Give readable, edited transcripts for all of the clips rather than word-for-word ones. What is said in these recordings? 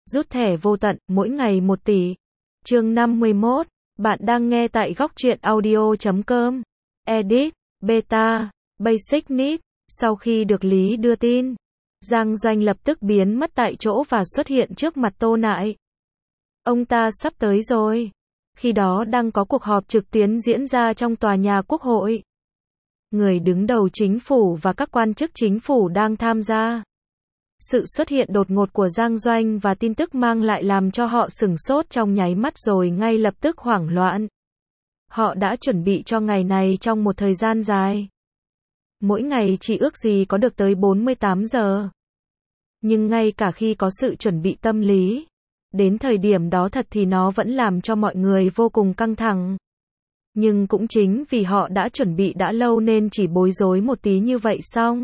Rút thẻ vô tận, mỗi ngày 1 tỷ. Chương 51. Bạn đang nghe tại góc truyện audio.com. Edit, Beta, Basic Need. Sau khi được Lý đưa tin, Giang Doanh lập tức biến mất tại chỗ và xuất hiện trước mặt Tô Nại. Ông ta sắp tới rồi. Khi đó đang có cuộc họp trực tuyến diễn ra trong tòa nhà Quốc hội. Người đứng đầu chính phủ và các quan chức chính phủ đang tham gia. Sự xuất hiện đột ngột của Giang Doanh và tin tức mang lại làm cho họ sửng sốt trong nháy mắt rồi ngay lập tức hoảng loạn. Họ đã chuẩn bị cho ngày này trong một thời gian dài. Mỗi ngày chỉ ước gì có được tới 48 giờ. Nhưng ngay cả khi có sự chuẩn bị tâm lý, đến thời điểm đó thật thì nó vẫn làm cho mọi người vô cùng căng thẳng. Nhưng cũng chính vì họ đã chuẩn bị đã lâu nên chỉ bối rối một tí như vậy xong.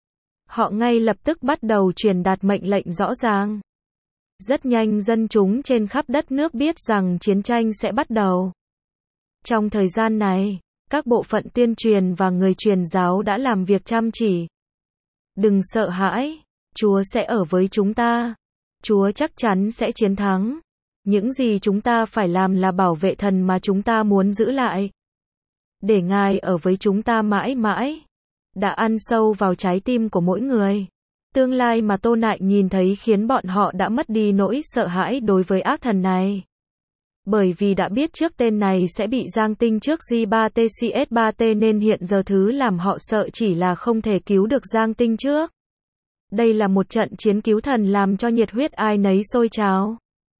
Họ ngay lập tức bắt đầu truyền đạt mệnh lệnh rõ ràng. Rất nhanh dân chúng trên khắp đất nước biết rằng chiến tranh sẽ bắt đầu. Trong thời gian này, các bộ phận tuyên truyền và người truyền giáo đã làm việc chăm chỉ. Đừng sợ hãi, Chúa sẽ ở với chúng ta. Chúa chắc chắn sẽ chiến thắng. Những gì chúng ta phải làm là bảo vệ thần mà chúng ta muốn giữ lại. Để Ngài ở với chúng ta mãi mãi. Đã ăn sâu vào trái tim của mỗi người. Tương lai mà Tô Nại nhìn thấy khiến bọn họ đã mất đi nỗi sợ hãi đối với ác thần này. Bởi vì đã biết trước tên này sẽ bị giang tinh trước J3TCS3T nên hiện giờ thứ làm họ sợ chỉ là không thể cứu được giang tinh trước. Đây là một trận chiến cứu thần làm cho nhiệt huyết ai nấy sôi trào.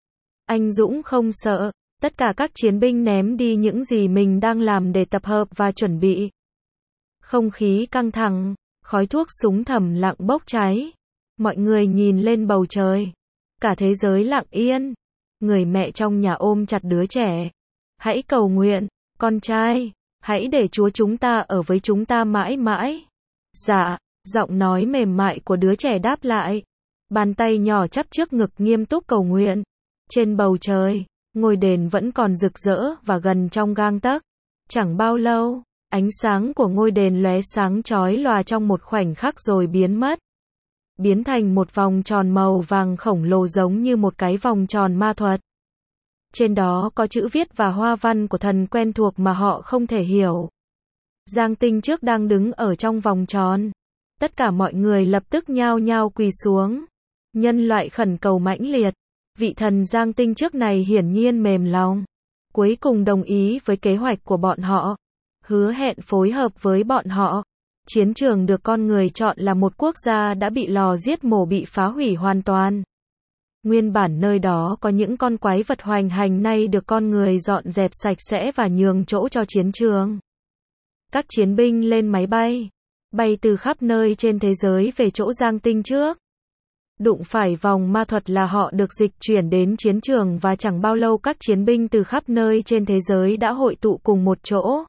Anh Dũng không sợ, tất cả các chiến binh ném đi những gì mình đang làm để tập hợp và chuẩn bị. Không khí căng thẳng, khói thuốc súng thầm lặng bốc cháy. Mọi người nhìn lên bầu trời. Cả thế giới lặng yên. Người mẹ trong nhà ôm chặt đứa trẻ. Hãy cầu nguyện, con trai, hãy để Chúa chúng ta ở với chúng ta mãi mãi. Dạ, giọng nói mềm mại của đứa trẻ đáp lại. Bàn tay nhỏ chắp trước ngực nghiêm túc cầu nguyện. Trên bầu trời, ngôi đền vẫn còn rực rỡ và gần trong gang tấc. Chẳng bao lâu, ánh sáng của ngôi đền lóe sáng chói lòa trong một khoảnh khắc rồi biến mất. Biến thành một vòng tròn màu vàng khổng lồ giống như một cái vòng tròn ma thuật. Trên đó có chữ viết và hoa văn của thần quen thuộc mà họ không thể hiểu. Giang tinh trước đang đứng ở trong vòng tròn. Tất cả mọi người lập tức nhao nhao quỳ xuống. Nhân loại khẩn cầu mãnh liệt. Vị thần Giang tinh trước này hiển nhiên mềm lòng. Cuối cùng đồng ý với kế hoạch của bọn họ. Hứa hẹn phối hợp với bọn họ. Chiến trường được con người chọn là một quốc gia đã bị lò giết mổ bị phá hủy hoàn toàn. Nguyên bản nơi đó có những con quái vật hoành hành nay được con người dọn dẹp sạch sẽ và nhường chỗ cho chiến trường. Các chiến binh lên máy bay, bay từ khắp nơi trên thế giới về chỗ Giang tinh trước. Đụng phải vòng ma thuật là họ được dịch chuyển đến chiến trường và chẳng bao lâu các chiến binh từ khắp nơi trên thế giới đã hội tụ cùng một chỗ.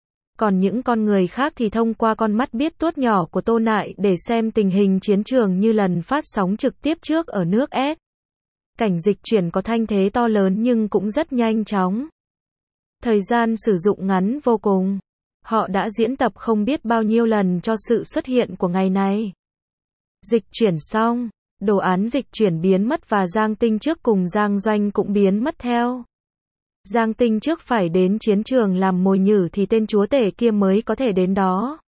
Còn những con người khác thì thông qua con mắt biết tuốt nhỏ của Tô Nại để xem tình hình chiến trường như lần phát sóng trực tiếp trước ở nước S. Cảnh dịch chuyển có thanh thế to lớn nhưng cũng rất nhanh chóng. Thời gian sử dụng ngắn vô cùng. Họ đã diễn tập không biết bao nhiêu lần cho sự xuất hiện của ngày này. Dịch chuyển xong, đồ án dịch chuyển biến mất và Giang tinh trước cùng Giang Doanh cũng biến mất theo. Giang tinh trước phải đến chiến trường làm mồi nhử thì tên chúa tể kia mới có thể đến đó.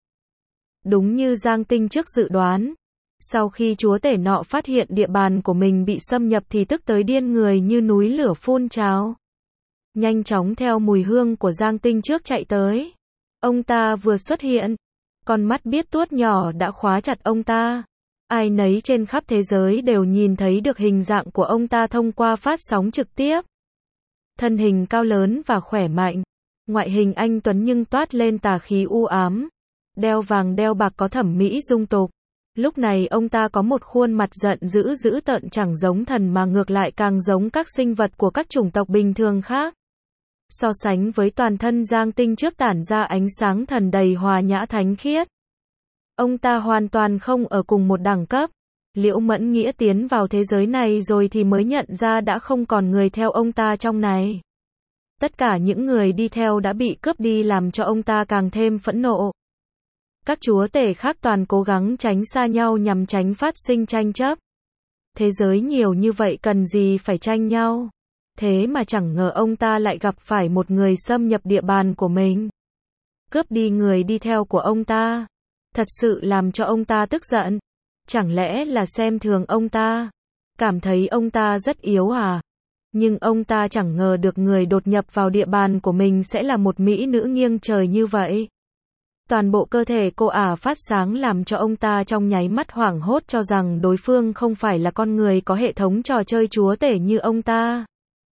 Đúng như Giang tinh trước dự đoán. Sau khi chúa tể nọ phát hiện địa bàn của mình bị xâm nhập thì tức tới điên người như núi lửa phun trào. Nhanh chóng theo mùi hương của Giang tinh trước chạy tới. Ông ta vừa xuất hiện. Con mắt biết tuốt nhỏ đã khóa chặt ông ta. Ai nấy trên khắp thế giới đều nhìn thấy được hình dạng của ông ta thông qua phát sóng trực tiếp. Thân hình cao lớn và khỏe mạnh. Ngoại hình anh tuấn nhưng toát lên tà khí u ám. Đeo vàng đeo bạc có thẩm mỹ dung tục. Lúc này ông ta có một khuôn mặt giận dữ dữ tợn chẳng giống thần mà ngược lại càng giống các sinh vật của các chủng tộc bình thường khác. So sánh với toàn thân Giang tinh trước tản ra ánh sáng thần đầy hòa nhã thánh khiết. Ông ta hoàn toàn không ở cùng một đẳng cấp. Liễu Mẫn Nghĩa tiến vào thế giới này rồi thì mới nhận ra đã không còn người theo ông ta trong này. Tất cả những người đi theo đã bị cướp đi làm cho ông ta càng thêm phẫn nộ. Các chúa tể khác toàn cố gắng tránh xa nhau nhằm tránh phát sinh tranh chấp. Thế giới nhiều như vậy cần gì phải tranh nhau. Thế mà chẳng ngờ ông ta lại gặp phải một người xâm nhập địa bàn của mình. Cướp đi người đi theo của ông ta. Thật sự làm cho ông ta tức giận. Chẳng lẽ là xem thường ông ta? Cảm thấy ông ta rất yếu à? Nhưng ông ta chẳng ngờ được người đột nhập vào địa bàn của mình sẽ là một mỹ nữ nghiêng trời như vậy. Toàn bộ cơ thể cô ả phát sáng làm cho ông ta trong nháy mắt hoảng hốt cho rằng đối phương không phải là con người có hệ thống trò chơi chúa tể như ông ta,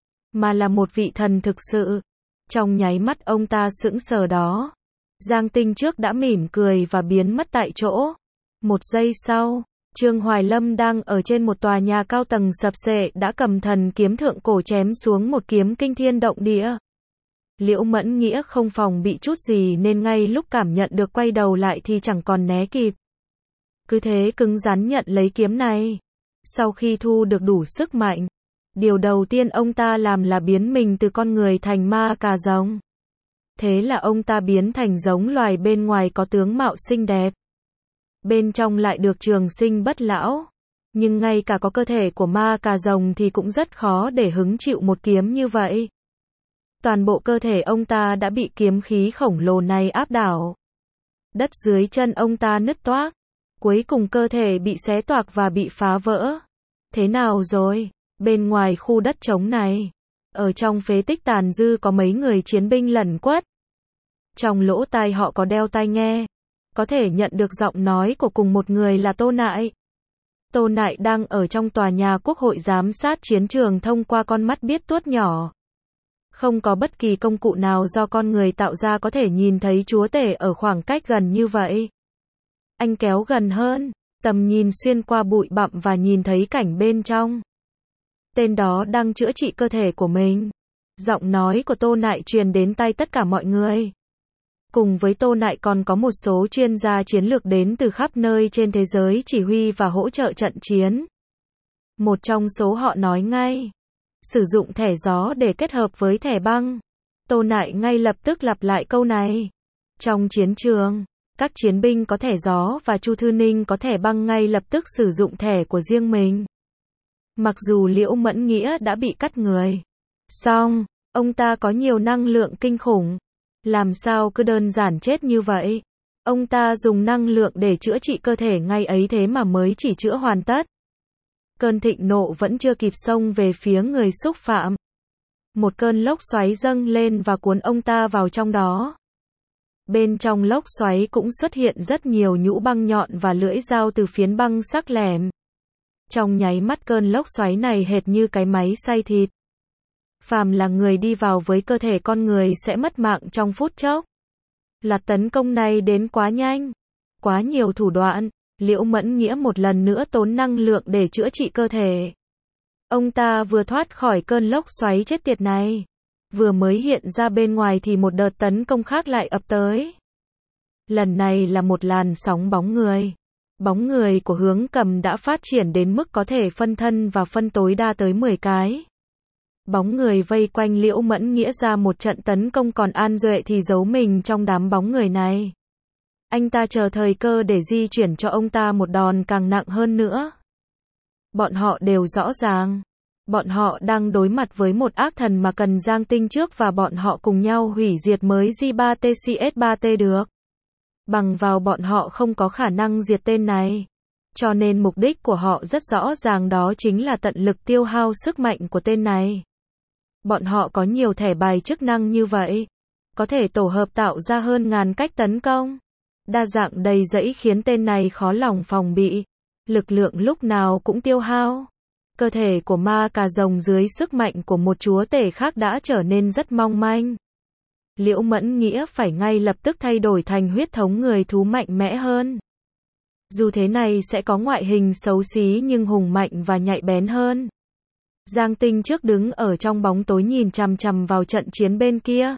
mà là một vị thần thực sự. Trong nháy mắt ông ta sững sờ đó. Giang Tinh trước đã mỉm cười và biến mất tại chỗ. Một giây sau, Trương Hoài Lâm đang ở trên một tòa nhà cao tầng sập xệ đã cầm thần kiếm thượng cổ chém xuống một kiếm kinh thiên động địa. Liễu Mẫn Nghĩa không phòng bị chút gì nên ngay lúc cảm nhận được quay đầu lại thì chẳng còn né kịp. Cứ thế cứng rắn nhận lấy kiếm này. Sau khi thu được đủ sức mạnh, điều đầu tiên ông ta làm là biến mình từ con người thành ma cà rồng. Thế là ông ta biến thành giống loài bên ngoài có tướng mạo xinh đẹp. Bên trong lại được trường sinh bất lão. Nhưng ngay cả có cơ thể của ma cà rồng thì cũng rất khó để hứng chịu một kiếm như vậy. Toàn bộ cơ thể ông ta đã bị kiếm khí khổng lồ này áp đảo. Đất dưới chân ông ta nứt toác. Cuối cùng cơ thể bị xé toạc và bị phá vỡ. Thế nào rồi? Bên ngoài khu đất trống này, ở trong phế tích tàn dư có mấy người chiến binh lẩn quất. Trong lỗ tai họ có đeo tai nghe. Có thể nhận được giọng nói của cùng một người là Tô Nại. Tô Nại đang ở trong tòa nhà quốc hội giám sát chiến trường thông qua con mắt biết tuốt nhỏ. Không có bất kỳ công cụ nào do con người tạo ra có thể nhìn thấy chúa tể ở khoảng cách gần như vậy. Anh kéo gần hơn, tầm nhìn xuyên qua bụi bặm và nhìn thấy cảnh bên trong. Tên đó đang chữa trị cơ thể của mình. Giọng nói của Tô Nại truyền đến tai tất cả mọi người. Cùng với Tô Nại còn có một số chuyên gia chiến lược đến từ khắp nơi trên thế giới chỉ huy và hỗ trợ trận chiến. Một trong số họ nói ngay. Sử dụng thẻ gió để kết hợp với thẻ băng. Tô Nại ngay lập tức lặp lại câu này. Trong chiến trường, các chiến binh có thẻ gió và Chu Thư Ninh có thẻ băng ngay lập tức sử dụng thẻ của riêng mình. Mặc dù Liễu Mẫn Nghĩa đã bị cắt người. Song, ông ta có nhiều năng lượng kinh khủng. Làm sao cứ đơn giản chết như vậy? Ông ta dùng năng lượng để chữa trị cơ thể ngay ấy thế mà mới chỉ chữa hoàn tất. Cơn thịnh nộ vẫn chưa kịp xông về phía người xúc phạm. Một cơn lốc xoáy dâng lên và cuốn ông ta vào trong đó. Bên trong lốc xoáy cũng xuất hiện rất nhiều nhũ băng nhọn và lưỡi dao từ phiến băng sắc lẻm. Trong nháy mắt cơn lốc xoáy này hệt như cái máy xay thịt. Phàm là người đi vào với cơ thể con người sẽ mất mạng trong phút chốc. Loạt tấn công này đến quá nhanh, quá nhiều thủ đoạn. Liễu Mẫn Nghĩa một lần nữa tốn năng lượng để chữa trị cơ thể. Ông ta vừa thoát khỏi cơn lốc xoáy chết tiệt này, vừa mới hiện ra bên ngoài thì một đợt tấn công khác lại ập tới. Lần này là một làn sóng bóng người. Bóng người của Hướng Cầm đã phát triển đến mức có thể phân thân và phân tối đa tới 10 cái. Bóng người vây quanh Liễu Mẫn Nghĩa ra một trận tấn công, còn An Duệ thì giấu mình trong đám bóng người này. Anh ta chờ thời cơ để di chuyển cho ông ta một đòn càng nặng hơn nữa. Bọn họ đều rõ ràng. Bọn họ đang đối mặt với một ác thần mà cần Giang Tinh trước và bọn họ cùng nhau hủy diệt mới J3TCS3T được. Bằng vào bọn họ không có khả năng diệt tên này. Cho nên mục đích của họ rất rõ ràng, đó chính là tận lực tiêu hao sức mạnh của tên này. Bọn họ có nhiều thẻ bài chức năng như vậy. Có thể tổ hợp tạo ra hơn ngàn cách tấn công. Đa dạng đầy rẫy khiến tên này khó lòng phòng bị. Lực lượng lúc nào cũng tiêu hao. Cơ thể của ma cà rồng dưới sức mạnh của một chúa tể khác đã trở nên rất mong manh. Liễu Mẫn Nghĩa phải ngay lập tức thay đổi thành huyết thống người thú mạnh mẽ hơn. Dù thế này sẽ có ngoại hình xấu xí nhưng hùng mạnh và nhạy bén hơn. Giang Tinh trước đứng ở trong bóng tối nhìn chằm chằm vào trận chiến bên kia.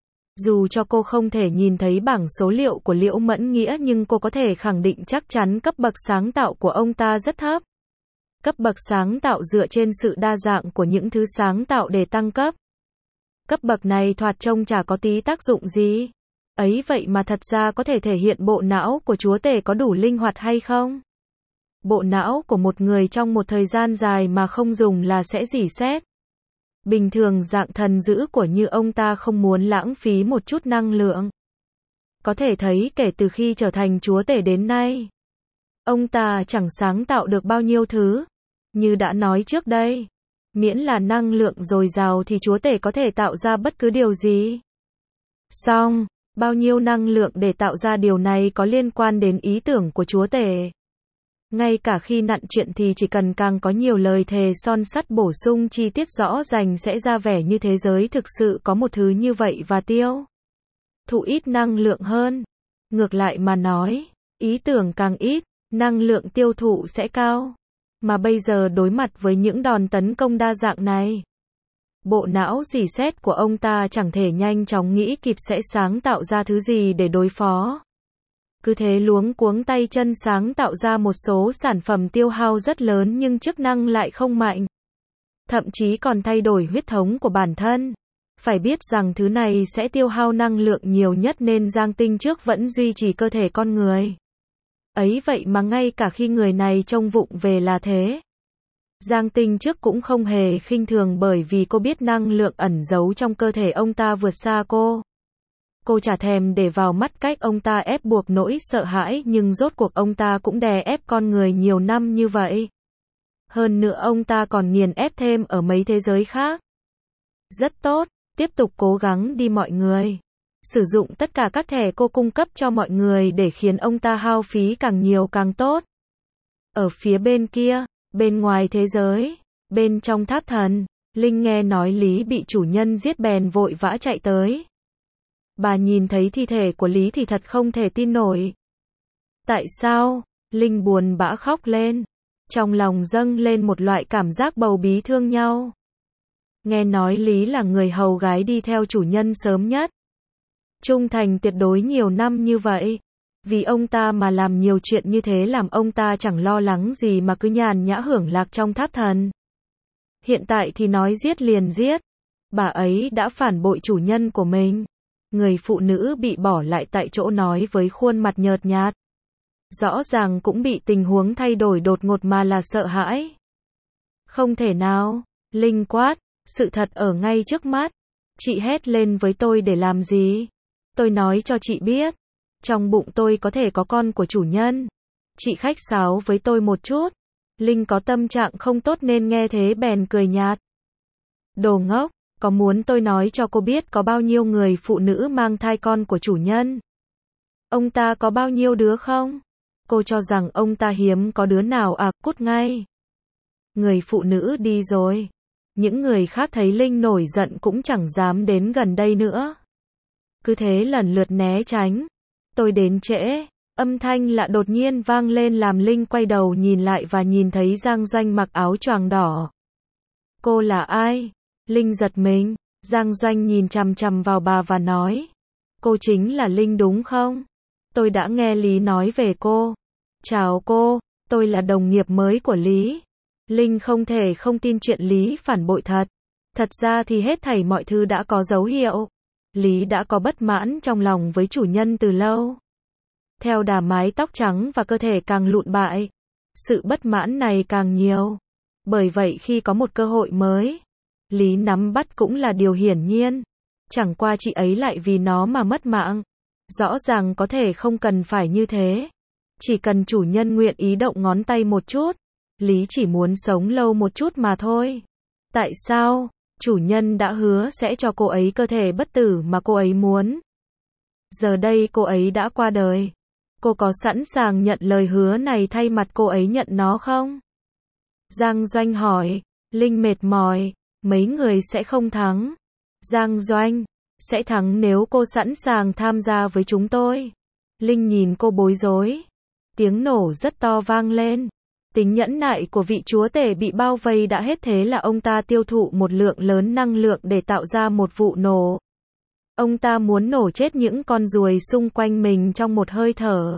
Dù cho cô không thể nhìn thấy bảng số liệu của Liễu Mẫn Nghĩa nhưng cô có thể khẳng định chắc chắn cấp bậc sáng tạo của ông ta rất thấp. Cấp bậc sáng tạo dựa trên sự đa dạng của những thứ sáng tạo để tăng cấp. Cấp bậc này thoạt trông chả có tí tác dụng gì. Ấy vậy mà thật ra có thể thể hiện bộ não của chúa tể có đủ linh hoạt hay không? Bộ não của một người trong một thời gian dài mà không dùng là sẽ rỉ sét. Bình thường dạng thần dữ của như ông ta không muốn lãng phí một chút năng lượng. Có thể thấy kể từ khi trở thành chúa tể đến nay, ông ta chẳng sáng tạo được bao nhiêu thứ. Như đã nói trước đây, miễn là năng lượng dồi dào thì chúa tể có thể tạo ra bất cứ điều gì. Song, bao nhiêu năng lượng để tạo ra điều này có liên quan đến ý tưởng của chúa tể. Ngay cả khi nặn chuyện thì chỉ cần càng có nhiều lời thề son sắt bổ sung chi tiết rõ ràng sẽ ra vẻ như thế giới thực sự có một thứ như vậy và tiêu thụ ít năng lượng hơn. Ngược lại mà nói, ý tưởng càng ít, năng lượng tiêu thụ sẽ cao. Mà bây giờ đối mặt với những đòn tấn công đa dạng này, bộ não rỉ sét của ông ta chẳng thể nhanh chóng nghĩ kịp sẽ sáng tạo ra thứ gì để đối phó. Cứ thế luống cuống tay chân sáng tạo ra một số sản phẩm tiêu hao rất lớn nhưng chức năng lại không mạnh. Thậm chí còn thay đổi huyết thống của bản thân. Phải biết rằng thứ này sẽ tiêu hao năng lượng nhiều nhất nên Giang Tinh trước vẫn duy trì cơ thể con người. Ấy vậy mà ngay cả khi người này trông vụng về là thế, Giang Tinh trước cũng không hề khinh thường bởi vì cô biết năng lượng ẩn giấu trong cơ thể ông ta vượt xa cô. Cô chả thèm để vào mắt cách ông ta ép buộc nỗi sợ hãi nhưng rốt cuộc ông ta cũng đè ép con người nhiều năm như vậy. Hơn nữa ông ta còn nghiền ép thêm ở mấy thế giới khác. Rất tốt, tiếp tục cố gắng đi mọi người. Sử dụng tất cả các thẻ cô cung cấp cho mọi người để khiến ông ta hao phí càng nhiều càng tốt. Ở phía bên kia, bên ngoài thế giới, bên trong tháp thần, Linh nghe nói Lý bị chủ nhân giết bèn vội vã chạy tới. Bà nhìn thấy thi thể của Lý thì thật không thể tin nổi. Tại sao? Linh buồn bã khóc lên. Trong lòng dâng lên một loại cảm giác bầu bí thương nhau. Nghe nói Lý là người hầu gái đi theo chủ nhân sớm nhất. Trung thành tuyệt đối nhiều năm như vậy. Vì ông ta mà làm nhiều chuyện như thế làm ông ta chẳng lo lắng gì mà cứ nhàn nhã hưởng lạc trong tháp thần. Hiện tại thì nói giết liền giết. Bà ấy đã phản bội chủ nhân của mình. Người phụ nữ bị bỏ lại tại chỗ nói với khuôn mặt nhợt nhạt. Rõ ràng cũng bị tình huống thay đổi đột ngột mà là sợ hãi. Không thể nào, Linh quát, sự thật ở ngay trước mắt. Chị hét lên với tôi để làm gì? Tôi nói cho chị biết. Trong bụng tôi có thể có con của chủ nhân. Chị khách sáo với tôi một chút. Linh có tâm trạng không tốt nên nghe thế bèn cười nhạt. Đồ ngốc, có muốn tôi nói cho cô biết có bao nhiêu người phụ nữ mang thai con của chủ nhân? Ông ta có bao nhiêu đứa không? Cô cho rằng ông ta hiếm có đứa nào à, cút ngay. Người phụ nữ đi rồi. Những người khác thấy Linh nổi giận cũng chẳng dám đến gần đây nữa. Cứ thế lần lượt né tránh. Tôi đến trễ. Âm thanh lạ đột nhiên vang lên làm Linh quay đầu nhìn lại và nhìn thấy Giang Doanh mặc áo choàng đỏ. Cô là ai? Linh giật mình. Giang Doanh nhìn chằm chằm vào bà và nói. Cô chính là Linh đúng không? Tôi đã nghe Lý nói về cô. Chào cô, tôi là đồng nghiệp mới của Lý. Linh không thể không tin chuyện Lý phản bội thật. Thật ra thì hết thảy mọi thứ đã có dấu hiệu. Lý đã có bất mãn trong lòng với chủ nhân từ lâu. Theo đà mái tóc trắng và cơ thể càng lụn bại, sự bất mãn này càng nhiều. Bởi vậy khi có một cơ hội mới, Lý nắm bắt cũng là điều hiển nhiên. Chẳng qua chị ấy lại vì nó mà mất mạng. Rõ ràng có thể không cần phải như thế. Chỉ cần chủ nhân nguyện ý động ngón tay một chút. Lý chỉ muốn sống lâu một chút mà thôi. Tại sao? Chủ nhân đã hứa sẽ cho cô ấy cơ thể bất tử mà cô ấy muốn. Giờ đây cô ấy đã qua đời. Cô có sẵn sàng nhận lời hứa này thay mặt cô ấy nhận nó không? Giang Doanh hỏi. Linh mệt mỏi. Mấy người sẽ không thắng. Giang Doanh. Sẽ thắng nếu cô sẵn sàng tham gia với chúng tôi. Linh nhìn cô bối rối. Tiếng nổ rất to vang lên. Tính nhẫn nại của vị chúa tể bị bao vây đã hết thế là ông ta tiêu thụ một lượng lớn năng lượng để tạo ra một vụ nổ. Ông ta muốn nổ chết những con ruồi xung quanh mình trong một hơi thở.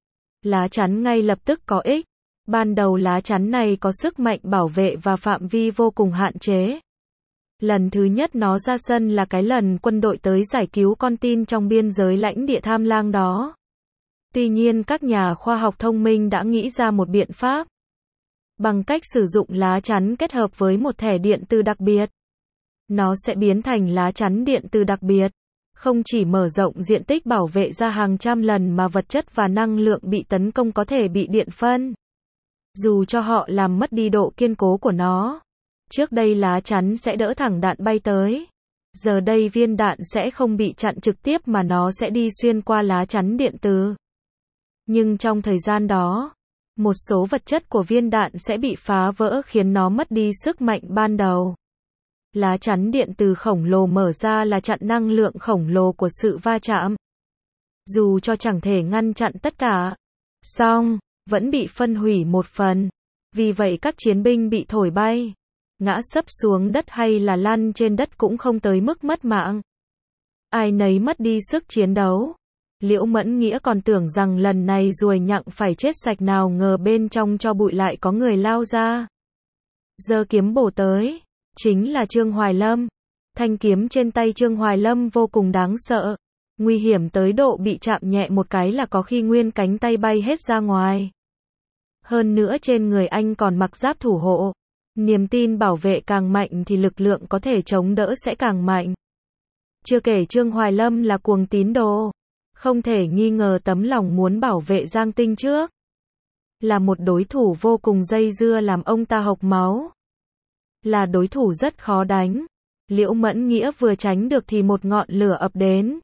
Lá chắn ngay lập tức có ích. Ban đầu lá chắn này có sức mạnh bảo vệ và phạm vi vô cùng hạn chế. Lần thứ nhất nó ra sân là cái lần quân đội tới giải cứu con tin trong biên giới lãnh địa Tham Lang đó. Tuy nhiên các nhà khoa học thông minh đã nghĩ ra một biện pháp. Bằng cách sử dụng lá chắn kết hợp với một thẻ điện từ đặc biệt, nó sẽ biến thành lá chắn điện từ đặc biệt. Không chỉ mở rộng diện tích bảo vệ ra hàng trăm lần mà vật chất và năng lượng bị tấn công có thể bị điện phân. Dù cho họ làm mất đi độ kiên cố của nó. Trước đây lá chắn sẽ đỡ thẳng đạn bay tới. Giờ đây viên đạn sẽ không bị chặn trực tiếp mà nó sẽ đi xuyên qua lá chắn điện từ. Nhưng trong thời gian đó, một số vật chất của viên đạn sẽ bị phá vỡ khiến nó mất đi sức mạnh ban đầu. Lá chắn điện từ khổng lồ mở ra là chặn năng lượng khổng lồ của sự va chạm. Dù cho chẳng thể ngăn chặn tất cả, song vẫn bị phân hủy một phần. Vì vậy các chiến binh bị thổi bay, ngã sấp xuống đất hay là lăn trên đất cũng không tới mức mất mạng. Ai nấy mất đi sức chiến đấu. Liễu Mẫn Nghĩa còn tưởng rằng lần này ruồi nhặng phải chết sạch, nào ngờ bên trong tro bụi lại có người lao ra. Giơ kiếm bổ tới, chính là Trương Hoài Lâm. Thanh kiếm trên tay Trương Hoài Lâm vô cùng đáng sợ, nguy hiểm tới độ bị chạm nhẹ một cái là có khi nguyên cánh tay bay hết ra ngoài. Hơn nữa trên người anh còn mặc giáp thủ hộ. Niềm tin bảo vệ càng mạnh thì lực lượng có thể chống đỡ sẽ càng mạnh. Chưa kể Trương Hoài Lâm là cuồng tín đồ, không thể nghi ngờ tấm lòng muốn bảo vệ Giang Tinh trước. Là một đối thủ vô cùng dây dưa làm ông ta hộc máu. Là đối thủ rất khó đánh. Liễu Mẫn Nghĩa vừa tránh được thì một ngọn lửa ập đến.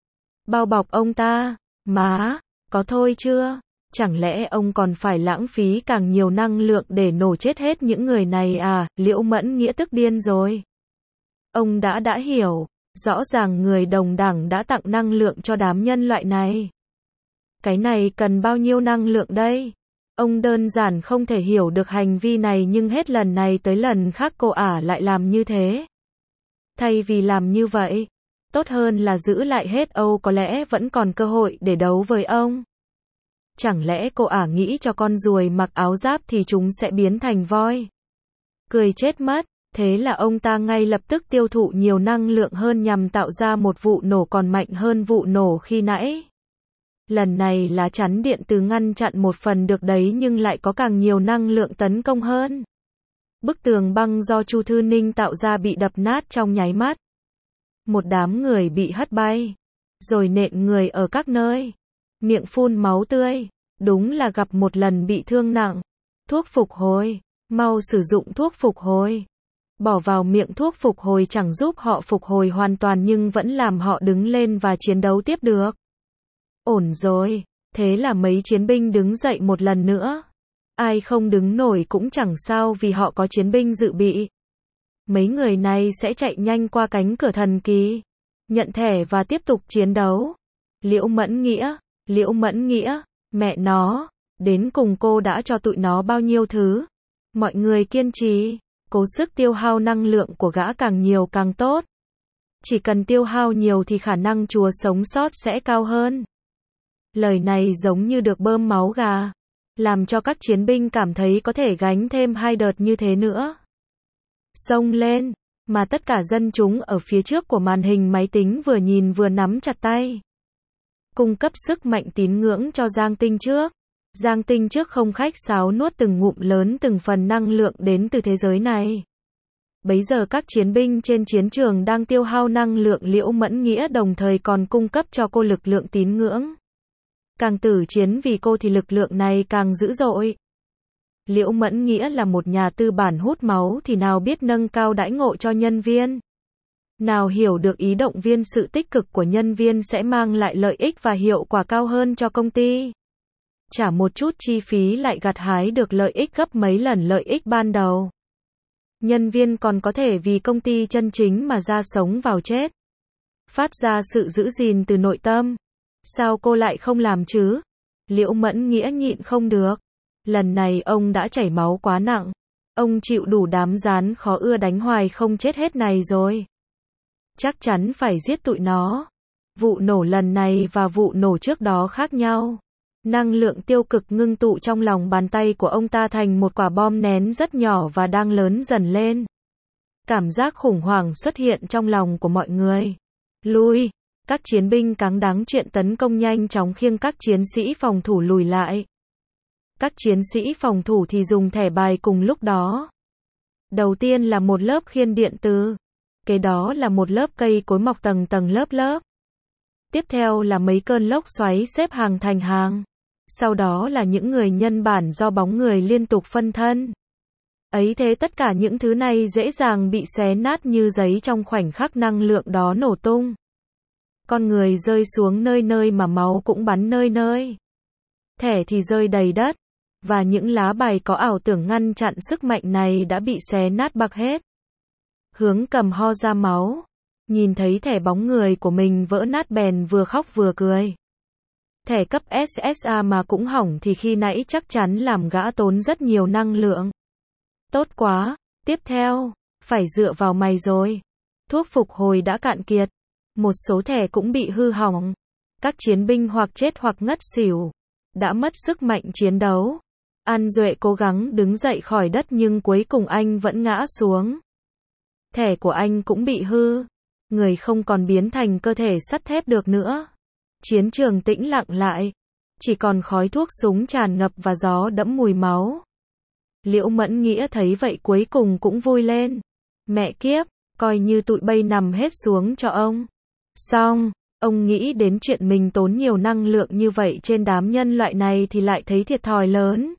Bao bọc ông ta. Má, có thôi chưa? Chẳng lẽ ông còn phải lãng phí càng nhiều năng lượng để nổ chết hết những người này à? Liễu Mẫn Nghĩa tức điên rồi. Ông đã hiểu. Rõ ràng người đồng đẳng đã tặng năng lượng cho đám nhân loại này. Cái này cần bao nhiêu năng lượng đây? Ông đơn giản không thể hiểu được hành vi này, nhưng hết lần này tới lần khác cô ả lại làm như thế. Thay vì làm như vậy, tốt hơn là giữ lại hết Âu, có lẽ vẫn còn cơ hội để đấu với ông. Chẳng lẽ cô ả nghĩ cho con ruồi mặc áo giáp thì chúng sẽ biến thành voi? Cười chết mất. Thế là ông ta ngay lập tức tiêu thụ nhiều năng lượng hơn nhằm tạo ra một vụ nổ còn mạnh hơn vụ nổ khi nãy. Lần này lá chắn điện từ ngăn chặn một phần được đấy nhưng lại có càng nhiều năng lượng tấn công hơn. Bức tường băng do Chu Thư Ninh tạo ra bị đập nát trong nháy mắt. Một đám người bị hất bay, rồi nện người ở các nơi, miệng phun máu tươi, đúng là gặp một lần bị thương nặng. Thuốc phục hồi, mau sử dụng thuốc phục hồi. Bỏ vào miệng thuốc phục hồi chẳng giúp họ phục hồi hoàn toàn nhưng vẫn làm họ đứng lên và chiến đấu tiếp được. Ổn rồi, thế là mấy chiến binh đứng dậy một lần nữa. Ai không đứng nổi cũng chẳng sao vì họ có chiến binh dự bị. Mấy người này sẽ chạy nhanh qua cánh cửa thần kỳ, nhận thẻ và tiếp tục chiến đấu. Liễu Mẫn Nghĩa, mẹ nó, đến cùng cô đã cho tụi nó bao nhiêu thứ. Mọi người kiên trì. Cố sức tiêu hao năng lượng của gã càng nhiều càng tốt. Chỉ cần tiêu hao nhiều thì khả năng chúa sống sót sẽ cao hơn. Lời này giống như được bơm máu gà, làm cho các chiến binh cảm thấy có thể gánh thêm 2 đợt như thế nữa. Xông lên, mà tất cả dân chúng ở phía trước của màn hình máy tính vừa nhìn vừa nắm chặt tay. Cung cấp sức mạnh tín ngưỡng cho Giang Tinh trước. Giang Tinh trước không khách sáo nuốt từng ngụm lớn từng phần năng lượng đến từ thế giới này. Bấy giờ các chiến binh trên chiến trường đang tiêu hao năng lượng Liễu Mẫn Nghĩa đồng thời còn cung cấp cho cô lực lượng tín ngưỡng. Càng tử chiến vì cô thì lực lượng này càng dữ dội. Liễu Mẫn Nghĩa là một nhà tư bản hút máu thì nào biết nâng cao đãi ngộ cho nhân viên. Nào hiểu được ý động viên sự tích cực của nhân viên sẽ mang lại lợi ích và hiệu quả cao hơn cho công ty. Trả một chút chi phí lại gặt hái được lợi ích gấp mấy lần lợi ích ban đầu. Nhân viên còn có thể vì công ty chân chính mà ra sống vào chết. Phát ra sự giữ gìn từ nội tâm. Sao cô lại không làm chứ? Liễu Mẫn Nghĩa nhịn không được. Lần này ông đã chảy máu quá nặng. Ông chịu đủ đám gián khó ưa đánh hoài không chết hết này rồi. Chắc chắn phải giết tụi nó. Vụ nổ lần này và vụ nổ trước đó khác nhau. Năng lượng tiêu cực ngưng tụ trong lòng bàn tay của ông ta thành một quả bom nén rất nhỏ và đang lớn dần lên. Cảm giác khủng hoảng xuất hiện trong lòng của mọi người. Lui, Các chiến binh cáng đáng chuyện tấn công nhanh chóng khiêng các chiến sĩ phòng thủ lùi lại. Các chiến sĩ phòng thủ thì dùng thẻ bài cùng lúc đó. Đầu tiên là một lớp khiên điện từ. Kế đó là một lớp cây cối mọc tầng tầng lớp lớp. Tiếp theo là mấy cơn lốc xoáy xếp hàng thành hàng. Sau đó là những người nhân bản do bóng người liên tục phân thân. Ấy thế tất cả những thứ này dễ dàng bị xé nát như giấy trong khoảnh khắc năng lượng đó nổ tung. Con người rơi xuống nơi nơi mà máu cũng bắn nơi nơi. Thẻ thì rơi đầy đất. Và những lá bài có ảo tưởng ngăn chặn sức mạnh này đã bị xé nát bạc hết. Hướng Cầm ho ra máu. Nhìn thấy thẻ bóng người của mình vỡ nát bèn vừa khóc vừa cười. Thẻ cấp SSA mà cũng hỏng thì khi nãy chắc chắn làm gã tốn rất nhiều năng lượng. Tốt quá, tiếp theo, phải dựa vào mày rồi. Thuốc phục hồi đã cạn kiệt. Một số thẻ cũng bị hư hỏng. Các chiến binh hoặc chết hoặc ngất xỉu. Đã mất sức mạnh chiến đấu. An Duệ cố gắng đứng dậy khỏi đất nhưng cuối cùng anh vẫn ngã xuống. Thẻ của anh cũng bị hư. Người không còn biến thành cơ thể sắt thép được nữa. Chiến trường tĩnh lặng lại. Chỉ còn khói thuốc súng tràn ngập và gió đẫm mùi máu. Liễu Mẫn Nghĩa thấy vậy cuối cùng cũng vui lên. Mẹ kiếp, coi như tụi bay nằm hết xuống cho ông. Xong, ông nghĩ đến chuyện mình tốn nhiều năng lượng như vậy trên đám nhân loại này thì lại thấy thiệt thòi lớn.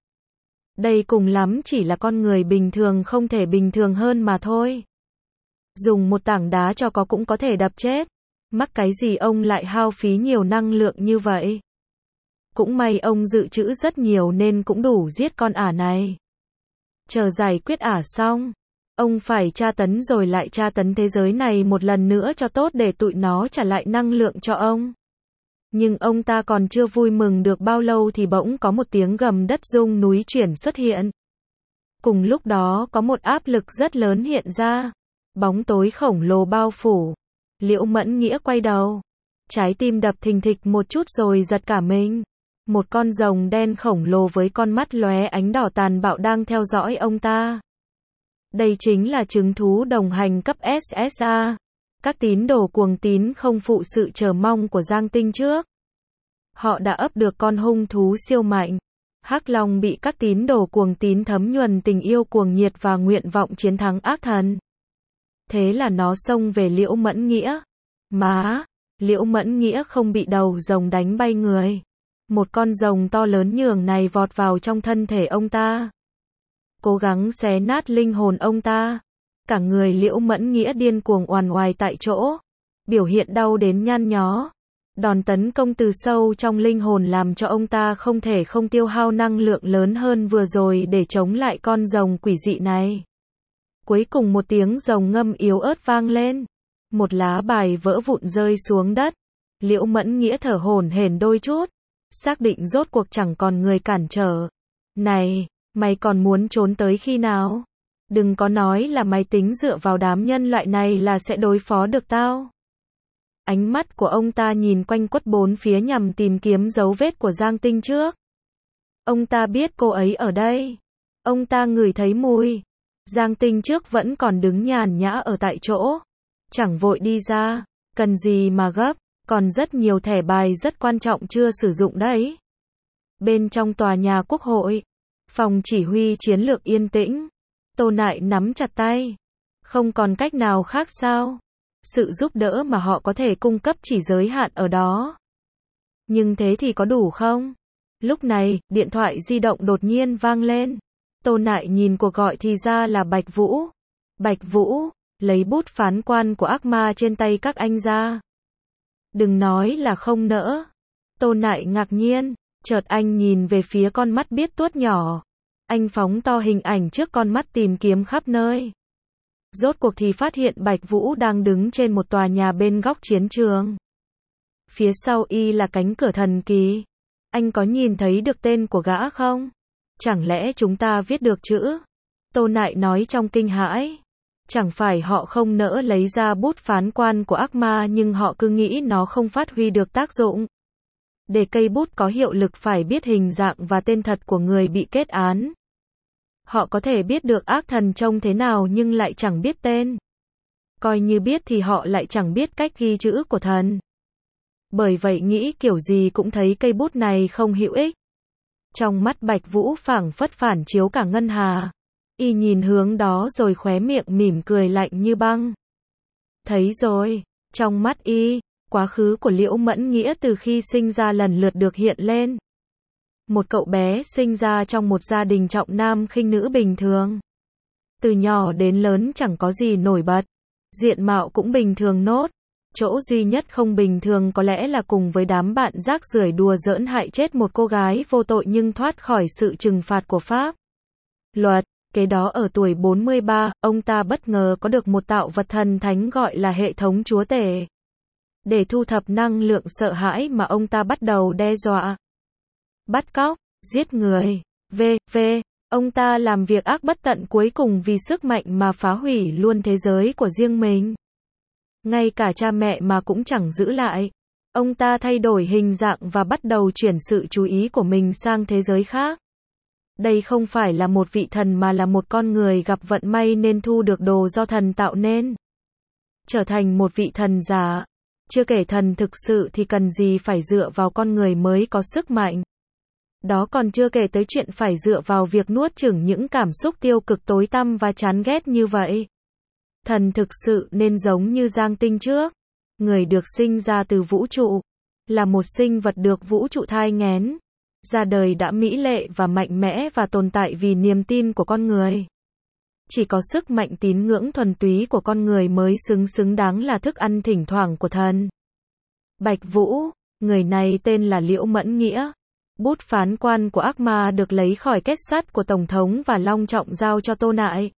Đây cùng lắm chỉ là con người bình thường không thể bình thường hơn mà thôi. Dùng một tảng đá cho có cũng có thể đập chết. Mắc cái gì ông lại hao phí nhiều năng lượng như vậy? Cũng may ông dự trữ rất nhiều nên cũng đủ giết con ả này. Chờ giải quyết ả xong, ông phải tra tấn rồi lại tra tấn thế giới này một lần nữa cho tốt để tụi nó trả lại năng lượng cho ông. Nhưng ông ta còn chưa vui mừng được bao lâu thì bỗng có một tiếng gầm đất rung núi chuyển xuất hiện. Cùng lúc đó có một áp lực rất lớn hiện ra. Bóng tối khổng lồ bao phủ. Liễu Mẫn Nghĩa quay đầu. Trái tim đập thình thịch một chút rồi giật cả mình. Một con rồng đen khổng lồ với con mắt lóe ánh đỏ tàn bạo đang theo dõi ông ta. Đây chính là trứng thú đồng hành cấp SSA. Các tín đồ cuồng tín không phụ sự chờ mong của Giang Tinh trước. Họ đã ấp được con hung thú siêu mạnh. Hắc Long bị các tín đồ cuồng tín thấm nhuần tình yêu cuồng nhiệt và nguyện vọng chiến thắng ác thần. Thế là nó xông về Liễu Mẫn Nghĩa. Má, Liễu Mẫn Nghĩa không bị đầu rồng đánh bay người. Một con rồng to lớn nhường này vọt vào trong thân thể ông ta. Cố gắng xé nát linh hồn ông ta. Cả người Liễu Mẫn Nghĩa điên cuồng oằn oài tại chỗ. Biểu hiện đau đến nhăn nhó. Đòn tấn công từ sâu trong linh hồn làm cho ông ta không thể không tiêu hao năng lượng lớn hơn vừa rồi để chống lại con rồng quỷ dị này. Cuối cùng một tiếng rồng ngâm yếu ớt vang lên. Một lá bài vỡ vụn rơi xuống đất. Liễu Mẫn Nghĩa thở hổn hển đôi chút. Xác định rốt cuộc chẳng còn người cản trở. Này, mày còn muốn trốn tới khi nào? Đừng có nói là mày tính dựa vào đám nhân loại này là sẽ đối phó được tao. Ánh mắt của ông ta nhìn quanh quất bốn phía nhằm tìm kiếm dấu vết của Giang Tinh trước. Ông ta biết cô ấy ở đây. Ông ta ngửi thấy mùi. Giang Tinh trước vẫn còn đứng nhàn nhã ở tại chỗ. Chẳng vội đi ra. Cần gì mà gấp. Còn rất nhiều thẻ bài rất quan trọng chưa sử dụng đấy. Bên trong tòa nhà Quốc hội. Phòng chỉ huy chiến lược yên tĩnh. Tô Nại nắm chặt tay. Không còn cách nào khác sao? Sự giúp đỡ mà họ có thể cung cấp chỉ giới hạn ở đó. Nhưng thế thì có đủ không? Lúc này, điện thoại di động đột nhiên vang lên. Tô Nại nhìn cuộc gọi thì ra là Bạch Vũ. Bạch Vũ, lấy bút phán quan của ác ma trên tay các anh ra. Đừng nói là không nỡ. Tô Nại ngạc nhiên, chợt anh nhìn về phía con mắt biết tuốt nhỏ. Anh phóng to hình ảnh trước con mắt tìm kiếm khắp nơi. Rốt cuộc thì phát hiện Bạch Vũ đang đứng trên một tòa nhà bên góc chiến trường. Phía sau y là cánh cửa thần kỳ. Anh có nhìn thấy được tên của gã không? Chẳng lẽ chúng ta viết được chữ? Tô Nại nói trong kinh hãi. Chẳng phải họ không nỡ lấy ra bút phán quan của ác ma nhưng họ cứ nghĩ nó không phát huy được tác dụng. Để cây bút có hiệu lực phải biết hình dạng và tên thật của người bị kết án. Họ có thể biết được ác thần trông thế nào nhưng lại chẳng biết tên. Coi như biết thì họ lại chẳng biết cách ghi chữ của thần. Bởi vậy nghĩ kiểu gì cũng thấy cây bút này không hữu ích. Trong mắt Bạch Vũ phảng phất phản chiếu cả ngân hà. Y nhìn hướng đó rồi khóe miệng mỉm cười lạnh như băng. Thấy rồi, trong mắt Y, quá khứ của Liễu Mẫn Nghĩa từ khi sinh ra lần lượt được hiện lên. Một cậu bé sinh ra trong một gia đình trọng nam khinh nữ bình thường. Từ nhỏ đến lớn chẳng có gì nổi bật. Diện mạo cũng bình thường nốt. Chỗ duy nhất không bình thường có lẽ là cùng với đám bạn rác rưởi đùa giỡn hại chết một cô gái vô tội nhưng thoát khỏi sự trừng phạt của pháp luật. Kế đó ở tuổi 43, ông ta bất ngờ có được một tạo vật thần thánh gọi là hệ thống chúa tể. Để thu thập năng lượng sợ hãi mà ông ta bắt đầu đe dọa, bắt cóc, giết người, v.v. Ông ta làm việc ác bất tận cuối cùng vì sức mạnh mà phá hủy luôn thế giới của riêng mình. Ngay cả cha mẹ mà cũng chẳng giữ lại. Ông ta thay đổi hình dạng và bắt đầu chuyển sự chú ý của mình sang thế giới khác. Đây không phải là một vị thần mà là một con người gặp vận may nên thu được đồ do thần tạo nên. Trở thành một vị thần giả. Chưa kể thần thực sự thì cần gì phải dựa vào con người mới có sức mạnh. Đó còn chưa kể tới chuyện phải dựa vào việc nuốt chửng những cảm xúc tiêu cực tối tăm và chán ghét như vậy. Thần thực sự nên giống như Giang Tinh trước. Người được sinh ra từ vũ trụ. Là một sinh vật được vũ trụ thai nghén. Ra đời đã mỹ lệ và mạnh mẽ và tồn tại vì niềm tin của con người. Chỉ có sức mạnh tín ngưỡng thuần túy của con người mới xứng đáng là thức ăn thỉnh thoảng của thần. Bạch Vũ, người này tên là Liễu Mẫn Nghĩa. Bút phán quan của ác ma được lấy khỏi kết sắt của Tổng thống và long trọng giao cho Tô Nại.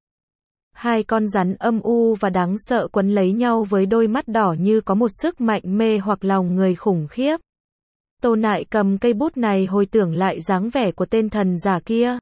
Hai con rắn âm u và đáng sợ quấn lấy nhau với đôi mắt đỏ như có một sức mạnh mê hoặc lòng người khủng khiếp. Tô Nại cầm cây bút này hồi tưởng lại dáng vẻ của tên thần giả kia.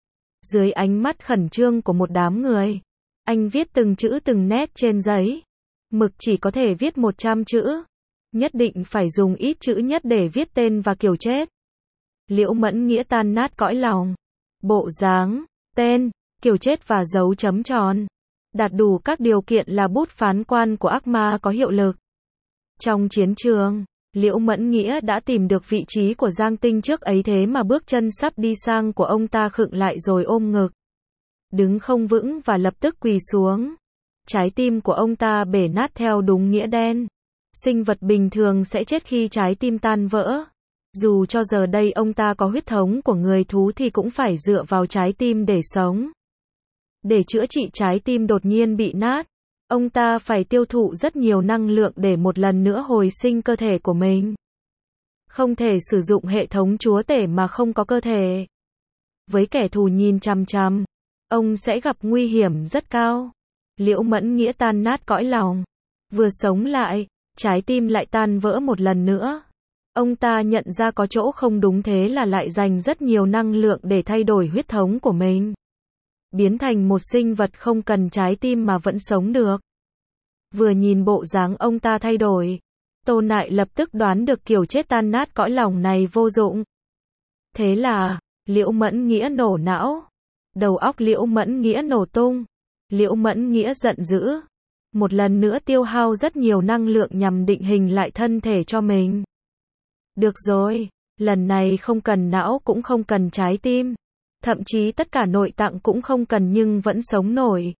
Dưới ánh mắt khẩn trương của một đám người, anh viết từng chữ từng nét trên giấy. Mực chỉ có thể viết 100 chữ. Nhất định phải dùng ít chữ nhất để viết tên và kiểu chết. Liễu Mẫn Nghĩa tan nát cõi lòng. Bộ dáng, tên, kiểu chết và dấu chấm tròn. Đạt đủ các điều kiện là bút phán quan của ác ma có hiệu lực. Trong chiến trường, Liễu Mẫn Nghĩa đã tìm được vị trí của Giang Tinh trước ấy thế mà bước chân sắp đi sang của ông ta khựng lại rồi ôm ngực. Đứng không vững và lập tức quỳ xuống. Trái tim của ông ta bể nát theo đúng nghĩa đen. Sinh vật bình thường sẽ chết khi trái tim tan vỡ. Dù cho giờ đây ông ta có huyết thống của người thú thì cũng phải dựa vào trái tim để sống. Để chữa trị trái tim đột nhiên bị nát, ông ta phải tiêu thụ rất nhiều năng lượng để một lần nữa hồi sinh cơ thể của mình. Không thể sử dụng hệ thống chúa tể mà không có cơ thể. Với kẻ thù nhìn chằm chằm, ông sẽ gặp nguy hiểm rất cao. Liễu Mẫn Nghĩa tan nát cõi lòng. Vừa sống lại, trái tim lại tan vỡ một lần nữa. Ông ta nhận ra có chỗ không đúng thế là lại dành rất nhiều năng lượng để thay đổi huyết thống của mình. Biến thành một sinh vật không cần trái tim mà vẫn sống được. Vừa nhìn bộ dáng ông ta thay đổi, Tô Nại lập tức đoán được kiểu chết tan nát cõi lòng này vô dụng. Thế là, Liễu Mẫn Nghĩa nổ não. Đầu óc Liễu Mẫn Nghĩa nổ tung. Liễu Mẫn Nghĩa giận dữ. Một lần nữa tiêu hao rất nhiều năng lượng nhằm định hình lại thân thể cho mình. Được rồi, lần này không cần não cũng không cần trái tim. Thậm chí tất cả nội tạng cũng không cần nhưng vẫn sống nổi.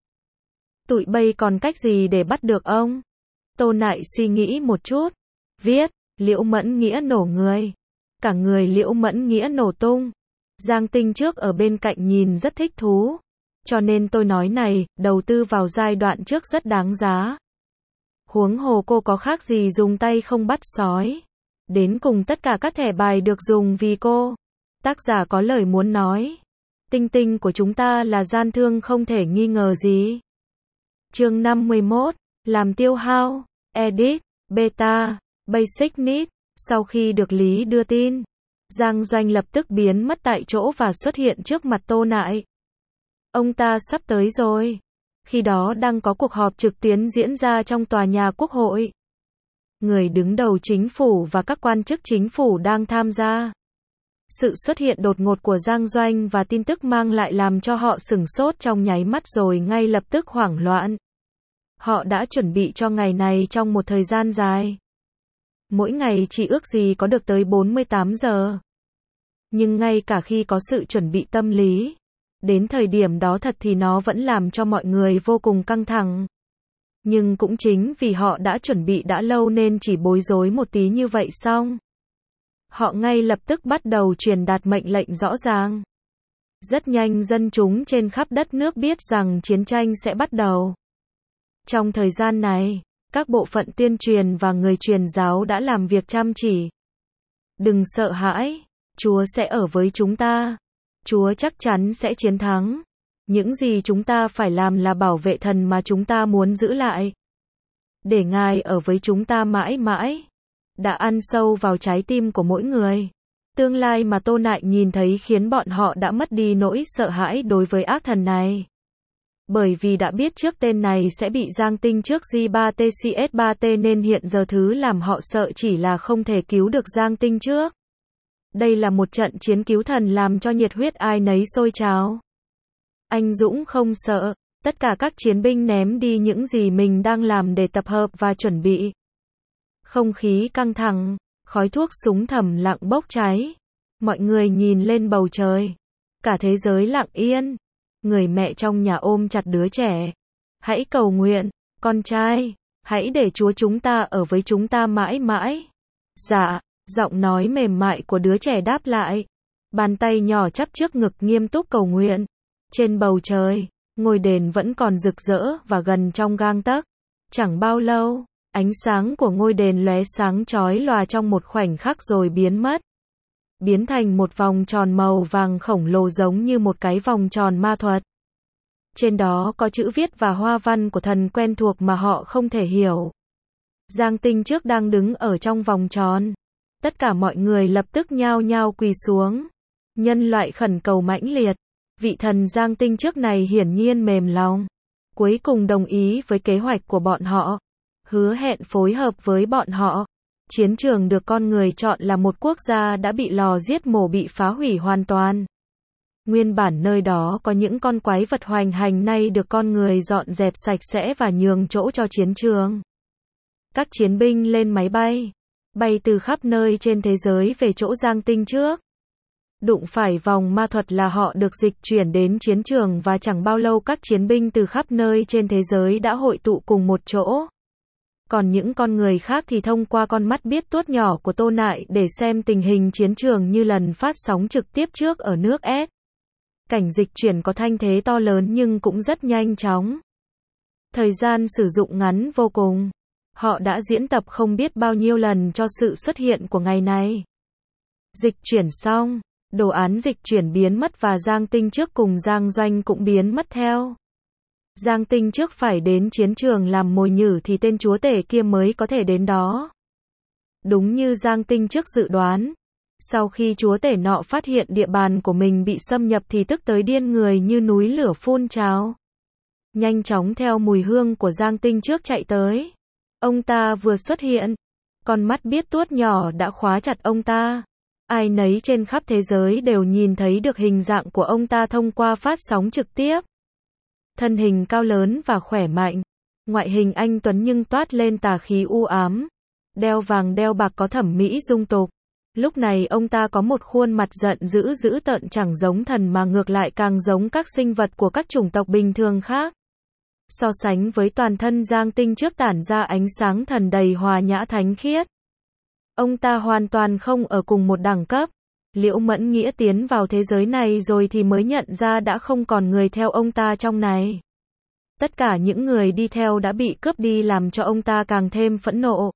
Tụi bây còn cách gì để bắt được ông? Tô Nại suy nghĩ một chút. Viết, Liễu Mẫn Nghĩa nổ người. Cả người Liễu Mẫn Nghĩa nổ tung. Giang Tinh trước ở bên cạnh nhìn rất thích thú. Cho nên tôi nói này, đầu tư vào giai đoạn trước rất đáng giá. Huống hồ cô có khác gì dùng tay không bắt sói. Đến cùng tất cả các thẻ bài được dùng vì cô. Tác giả có lời muốn nói. Tinh tinh của chúng ta là gian thương không thể nghi ngờ gì. Chương 51, làm tiêu hao, edit, beta, basic need. Sau khi được Lý đưa tin, Giang Doanh lập tức biến mất tại chỗ và xuất hiện trước mặt Tô Nại. Ông ta sắp tới rồi. Khi đó đang có cuộc họp trực tuyến diễn ra trong tòa nhà Quốc hội. Người đứng đầu chính phủ và các quan chức chính phủ đang tham gia. Sự xuất hiện đột ngột của Giang Doanh và tin tức mang lại làm cho họ sửng sốt trong nháy mắt rồi ngay lập tức hoảng loạn. Họ đã chuẩn bị cho ngày này trong một thời gian dài. Mỗi ngày chỉ ước gì có được tới 48 giờ. Nhưng ngay cả khi có sự chuẩn bị tâm lý, đến thời điểm đó thật thì nó vẫn làm cho mọi người vô cùng căng thẳng. Nhưng cũng chính vì họ đã chuẩn bị đã lâu nên chỉ bối rối một tí như vậy xong, họ ngay lập tức bắt đầu truyền đạt mệnh lệnh rõ ràng. Rất nhanh dân chúng trên khắp đất nước biết rằng chiến tranh sẽ bắt đầu. Trong thời gian này, các bộ phận tuyên truyền và người truyền giáo đã làm việc chăm chỉ. Đừng sợ hãi, Chúa sẽ ở với chúng ta. Chúa chắc chắn sẽ chiến thắng. Những gì chúng ta phải làm là bảo vệ thần mà chúng ta muốn giữ lại. Để Ngài ở với chúng ta mãi mãi. Đã ăn sâu vào trái tim của mỗi người. Tương lai mà Tô Nại nhìn thấy khiến bọn họ đã mất đi nỗi sợ hãi đối với ác thần này. Bởi vì đã biết trước tên này sẽ bị giang tinh trước G3TCS3T nên hiện giờ thứ làm họ sợ chỉ là không thể cứu được giang tinh trước. Đây là một trận chiến cứu thần làm cho nhiệt huyết ai nấy sôi trào. Anh Dũng không sợ, tất cả các chiến binh ném đi những gì mình đang làm để tập hợp và chuẩn bị. Không khí căng thẳng, khói thuốc súng thầm lặng bốc cháy. Mọi người nhìn lên bầu trời. Cả thế giới lặng yên. Người mẹ trong nhà ôm chặt đứa trẻ. Hãy cầu nguyện, con trai, hãy để Chúa chúng ta ở với chúng ta mãi mãi. Dạ, giọng nói mềm mại của đứa trẻ đáp lại. Bàn tay nhỏ chắp trước ngực nghiêm túc cầu nguyện. Trên bầu trời, ngôi đền vẫn còn rực rỡ và gần trong gang tấc. Chẳng bao lâu, ánh sáng của ngôi đền lóe sáng chói lòa trong một khoảnh khắc rồi biến mất. Biến thành một vòng tròn màu vàng khổng lồ giống như một cái vòng tròn ma thuật. Trên đó có chữ viết và hoa văn của thần quen thuộc mà họ không thể hiểu. Giang Tinh trước đang đứng ở trong vòng tròn. Tất cả mọi người lập tức nhao nhao quỳ xuống. Nhân loại khẩn cầu mãnh liệt. Vị thần Giang Tinh trước này hiển nhiên mềm lòng. Cuối cùng đồng ý với kế hoạch của bọn họ. Hứa hẹn phối hợp với bọn họ. Chiến trường được con người chọn là một quốc gia đã bị lò giết mổ bị phá hủy hoàn toàn. Nguyên bản nơi đó có những con quái vật hoành hành nay được con người dọn dẹp sạch sẽ và nhường chỗ cho chiến trường. Các chiến binh lên máy bay, bay từ khắp nơi trên thế giới về chỗ Giang Tinh trước. Đụng phải vòng ma thuật là họ được dịch chuyển đến chiến trường và chẳng bao lâu các chiến binh từ khắp nơi trên thế giới đã hội tụ cùng một chỗ. Còn những con người khác thì thông qua con mắt biết tuốt nhỏ của Tô Nại để xem tình hình chiến trường như lần phát sóng trực tiếp trước ở nước S. Cảnh dịch chuyển có thanh thế to lớn nhưng cũng rất nhanh chóng. Thời gian sử dụng ngắn vô cùng. Họ đã diễn tập không biết bao nhiêu lần cho sự xuất hiện của ngày này. Dịch chuyển xong, đồ án dịch chuyển biến mất và Giang Tinh trước cùng Giang Doanh cũng biến mất theo. Giang Tinh trước phải đến chiến trường làm mồi nhử thì tên chúa tể kia mới có thể đến đó. Đúng như Giang Tinh trước dự đoán. Sau khi chúa tể nọ phát hiện địa bàn của mình bị xâm nhập thì tức tới điên người như núi lửa phun trào. Nhanh chóng theo mùi hương của Giang Tinh trước chạy tới. Ông ta vừa xuất hiện. Con mắt biết tuốt nhỏ đã khóa chặt ông ta. Ai nấy trên khắp thế giới đều nhìn thấy được hình dạng của ông ta thông qua phát sóng trực tiếp. Thân hình cao lớn và khỏe mạnh. Ngoại hình anh tuấn nhưng toát lên tà khí u ám. Đeo vàng đeo bạc có thẩm mỹ dung tục. Lúc này ông ta có một khuôn mặt giận dữ dữ tợn chẳng giống thần mà ngược lại càng giống các sinh vật của các chủng tộc bình thường khác. So sánh với toàn thân Giang Tinh trước tản ra ánh sáng thần đầy hòa nhã thánh khiết. Ông ta hoàn toàn không ở cùng một đẳng cấp. Liễu Mẫn Nghĩa tiến vào thế giới này rồi thì mới nhận ra đã không còn người theo ông ta trong này. Tất cả những người đi theo đã bị cướp đi làm cho ông ta càng thêm phẫn nộ.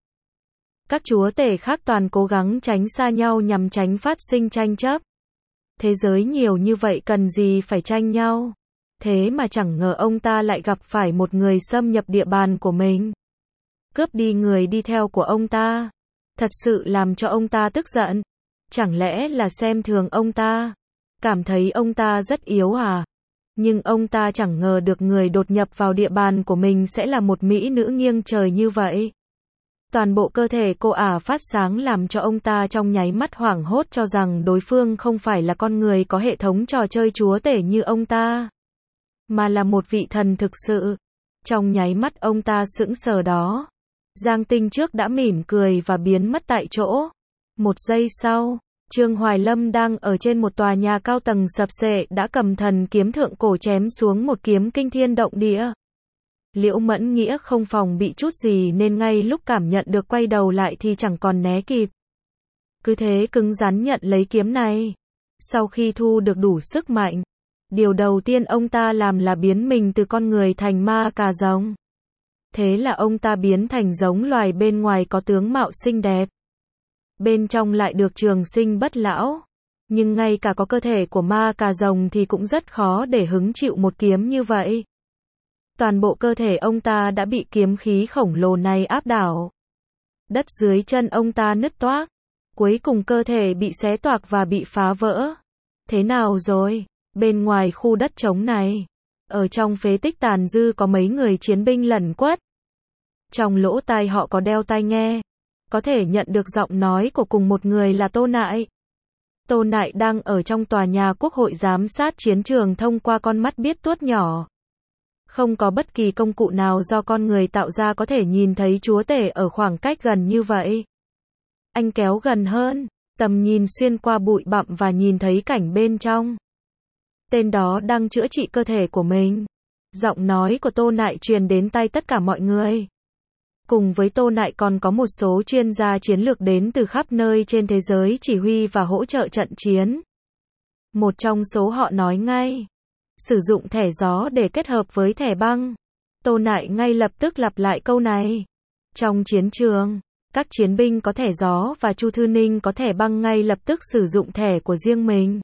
Các chúa tể khác toàn cố gắng tránh xa nhau nhằm tránh phát sinh tranh chấp. Thế giới nhiều như vậy cần gì phải tranh nhau. Thế mà chẳng ngờ ông ta lại gặp phải một người xâm nhập địa bàn của mình. Cướp đi người đi theo của ông ta. Thật sự làm cho ông ta tức giận. Chẳng lẽ là xem thường ông ta? Cảm thấy ông ta rất yếu à? Nhưng ông ta chẳng ngờ được người đột nhập vào địa bàn của mình sẽ là một mỹ nữ nghiêng trời như vậy. Toàn bộ cơ thể cô ả phát sáng làm cho ông ta trong nháy mắt hoảng hốt cho rằng đối phương không phải là con người có hệ thống trò chơi chúa tể như ông ta, mà là một vị thần thực sự. Trong nháy mắt ông ta sững sờ đó. Giang Tinh trước đã mỉm cười và biến mất tại chỗ. Một giây sau, Trương Hoài Lâm đang ở trên một tòa nhà cao tầng sập xệ đã cầm thần kiếm thượng cổ chém xuống một kiếm kinh thiên động địa. Liễu Mẫn Nghĩa không phòng bị chút gì nên ngay lúc cảm nhận được quay đầu lại thì chẳng còn né kịp. Cứ thế cứng rắn nhận lấy kiếm này. Sau khi thu được đủ sức mạnh, điều đầu tiên ông ta làm là biến mình từ con người thành ma cà rồng. Thế là ông ta biến thành giống loài bên ngoài có tướng mạo xinh đẹp. Bên trong lại được trường sinh bất lão. Nhưng ngay cả có cơ thể của ma cà rồng thì cũng rất khó để hứng chịu một kiếm như vậy. Toàn bộ cơ thể ông ta đã bị kiếm khí khổng lồ này áp đảo. Đất dưới chân ông ta nứt toác. Cuối cùng cơ thể bị xé toạc và bị phá vỡ. Thế nào rồi? Bên ngoài khu đất trống này, ở trong phế tích tàn dư có mấy người chiến binh lẩn quất. Trong lỗ tai họ có đeo tai nghe, có thể nhận được giọng nói của cùng một người là Tô Nại. Tô Nại đang ở trong tòa nhà quốc hội giám sát chiến trường thông qua con mắt biết tuốt nhỏ. Không có bất kỳ công cụ nào do con người tạo ra có thể nhìn thấy chúa tể ở khoảng cách gần như vậy. Anh kéo gần hơn, tầm nhìn xuyên qua bụi bặm và nhìn thấy cảnh bên trong. Tên đó đang chữa trị cơ thể của mình. Giọng nói của Tô Nại truyền đến tai tất cả mọi người. Cùng với Tô Nại còn có một số chuyên gia chiến lược đến từ khắp nơi trên thế giới chỉ huy và hỗ trợ trận chiến. Một trong số họ nói ngay, sử dụng thẻ gió để kết hợp với thẻ băng. Tô Nại ngay lập tức lặp lại câu này. Trong chiến trường, các chiến binh có thẻ gió và Chu Thư Ninh có thẻ băng ngay lập tức sử dụng thẻ của riêng mình.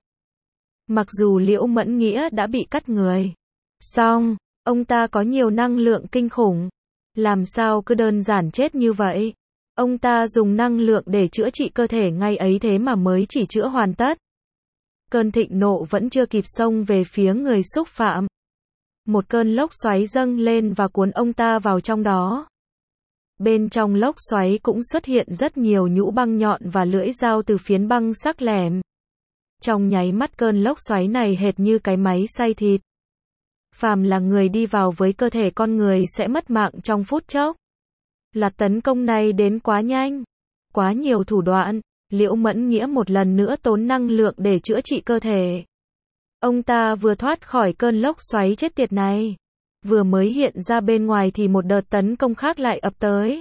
Mặc dù Liễu Mẫn Nghĩa đã bị cắt người, song, ông ta có nhiều năng lượng kinh khủng. Làm sao cứ đơn giản chết như vậy? Ông ta dùng năng lượng để chữa trị cơ thể ngay ấy thế mà mới chỉ chữa hoàn tất. Cơn thịnh nộ vẫn chưa kịp xông về phía người xúc phạm. Một cơn lốc xoáy dâng lên và cuốn ông ta vào trong đó. Bên trong lốc xoáy cũng xuất hiện rất nhiều nhũ băng nhọn và lưỡi dao từ phiến băng sắc lẻm. Trong nháy mắt cơn lốc xoáy này hệt như cái máy xay thịt. Phàm là người đi vào với cơ thể con người sẽ mất mạng trong phút chốc. Loạt tấn công này đến quá nhanh, quá nhiều thủ đoạn. Liễu Mẫn Nghĩa một lần nữa tốn năng lượng để chữa trị cơ thể. Ông ta vừa thoát khỏi cơn lốc xoáy chết tiệt này, vừa mới hiện ra bên ngoài thì một đợt tấn công khác lại ập tới.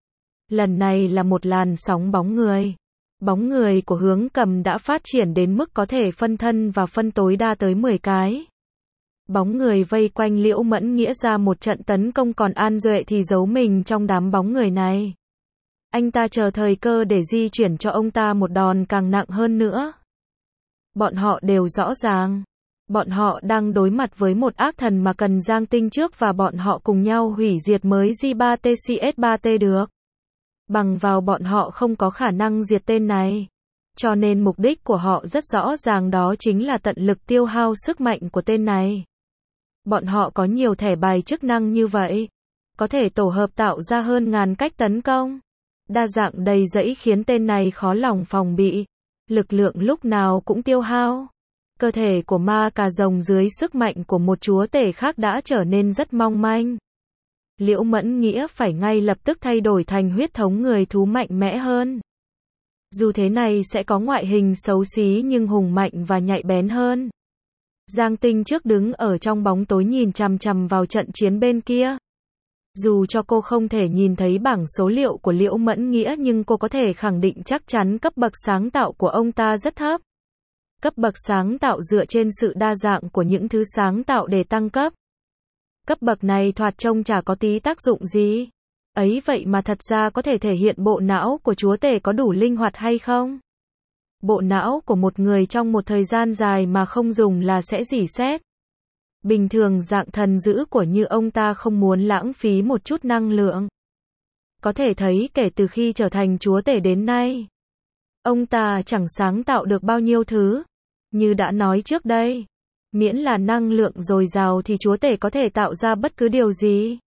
Lần này là một làn sóng bóng người. Bóng người của Hướng Cầm đã phát triển đến mức có thể phân thân và phân tối đa tới 10 cái. Bóng người vây quanh Liễu Mẫn Nghĩa ra một trận tấn công, còn An Duệ thì giấu mình trong đám bóng người này. Anh ta chờ thời cơ để di chuyển cho ông ta một đòn càng nặng hơn nữa. Bọn họ đều rõ ràng. Bọn họ đang đối mặt với một ác thần mà cần Giang Tinh trước và bọn họ cùng nhau hủy diệt mới J3TCS3T được. Bằng vào bọn họ không có khả năng diệt tên này. Cho nên mục đích của họ rất rõ ràng, đó chính là tận lực tiêu hao sức mạnh của tên này. Bọn họ có nhiều thẻ bài chức năng như vậy. Có thể tổ hợp tạo ra hơn ngàn cách tấn công. Đa dạng đầy rẫy khiến tên này khó lòng phòng bị. Lực lượng lúc nào cũng tiêu hao. Cơ thể của ma cà rồng dưới sức mạnh của một chúa tể khác đã trở nên rất mong manh. Liễu Mẫn Nghĩa phải ngay lập tức thay đổi thành huyết thống người thú mạnh mẽ hơn. Dù thế này sẽ có ngoại hình xấu xí nhưng hùng mạnh và nhạy bén hơn. Giang Tinh trước đứng ở trong bóng tối nhìn chằm chằm vào trận chiến bên kia. Dù cho cô không thể nhìn thấy bảng số liệu của Liễu Mẫn Nghĩa nhưng cô có thể khẳng định chắc chắn cấp bậc sáng tạo của ông ta rất thấp. Cấp bậc sáng tạo dựa trên sự đa dạng của những thứ sáng tạo để tăng cấp. Cấp bậc này thoạt trông chả có tí tác dụng gì. Ấy vậy mà thật ra có thể thể hiện bộ não của chúa tể có đủ linh hoạt hay không? Bộ não của một người trong một thời gian dài mà không dùng là sẽ rỉ sét. Bình thường dạng thần dữ của như ông ta không muốn lãng phí một chút năng lượng. Có thể thấy kể từ khi trở thành chúa tể đến nay, ông ta chẳng sáng tạo được bao nhiêu thứ. Như đã nói trước đây, miễn là năng lượng dồi dào thì chúa tể có thể tạo ra bất cứ điều gì.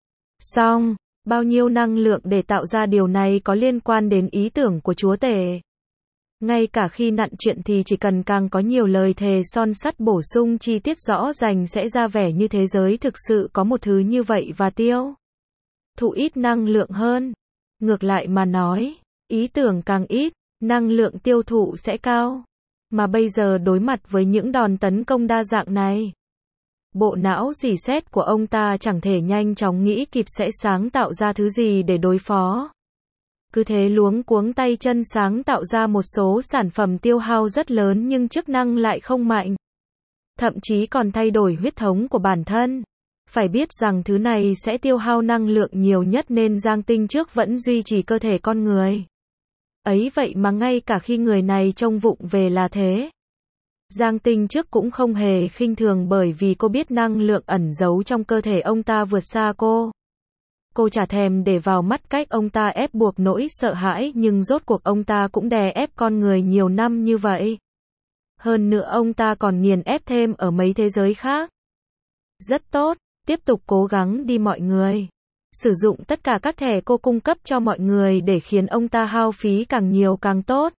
Song, bao nhiêu năng lượng để tạo ra điều này có liên quan đến ý tưởng của chúa tể. Ngay cả khi nặn chuyện thì chỉ cần càng có nhiều lời thề son sắt bổ sung chi tiết rõ ràng sẽ ra vẻ như thế giới thực sự có một thứ như vậy và tiêu. thụ ít năng lượng hơn. Ngược lại mà nói, ý tưởng càng ít, năng lượng tiêu thụ sẽ cao. Mà bây giờ đối mặt với những đòn tấn công đa dạng này, bộ não rỉ sét của ông ta chẳng thể nhanh chóng nghĩ kịp sẽ sáng tạo ra thứ gì để đối phó. Cứ thế luống cuống tay chân sáng tạo ra một số sản phẩm tiêu hao rất lớn nhưng chức năng lại không mạnh. Thậm chí còn thay đổi huyết thống của bản thân. Phải biết rằng thứ này sẽ tiêu hao năng lượng nhiều nhất nên Giang Tinh trước vẫn duy trì cơ thể con người. Ấy vậy mà ngay cả khi người này trông vụng về là thế, Giang Tinh trước cũng không hề khinh thường bởi vì cô biết năng lượng ẩn giấu trong cơ thể ông ta vượt xa cô. Cô chả thèm để vào mắt cách ông ta ép buộc nỗi sợ hãi nhưng rốt cuộc ông ta cũng đè ép con người nhiều năm như vậy. Hơn nữa ông ta còn nghiền ép thêm ở mấy thế giới khác. Rất tốt, tiếp tục cố gắng đi mọi người. Sử dụng tất cả các thẻ cô cung cấp cho mọi người để khiến ông ta hao phí càng nhiều càng tốt.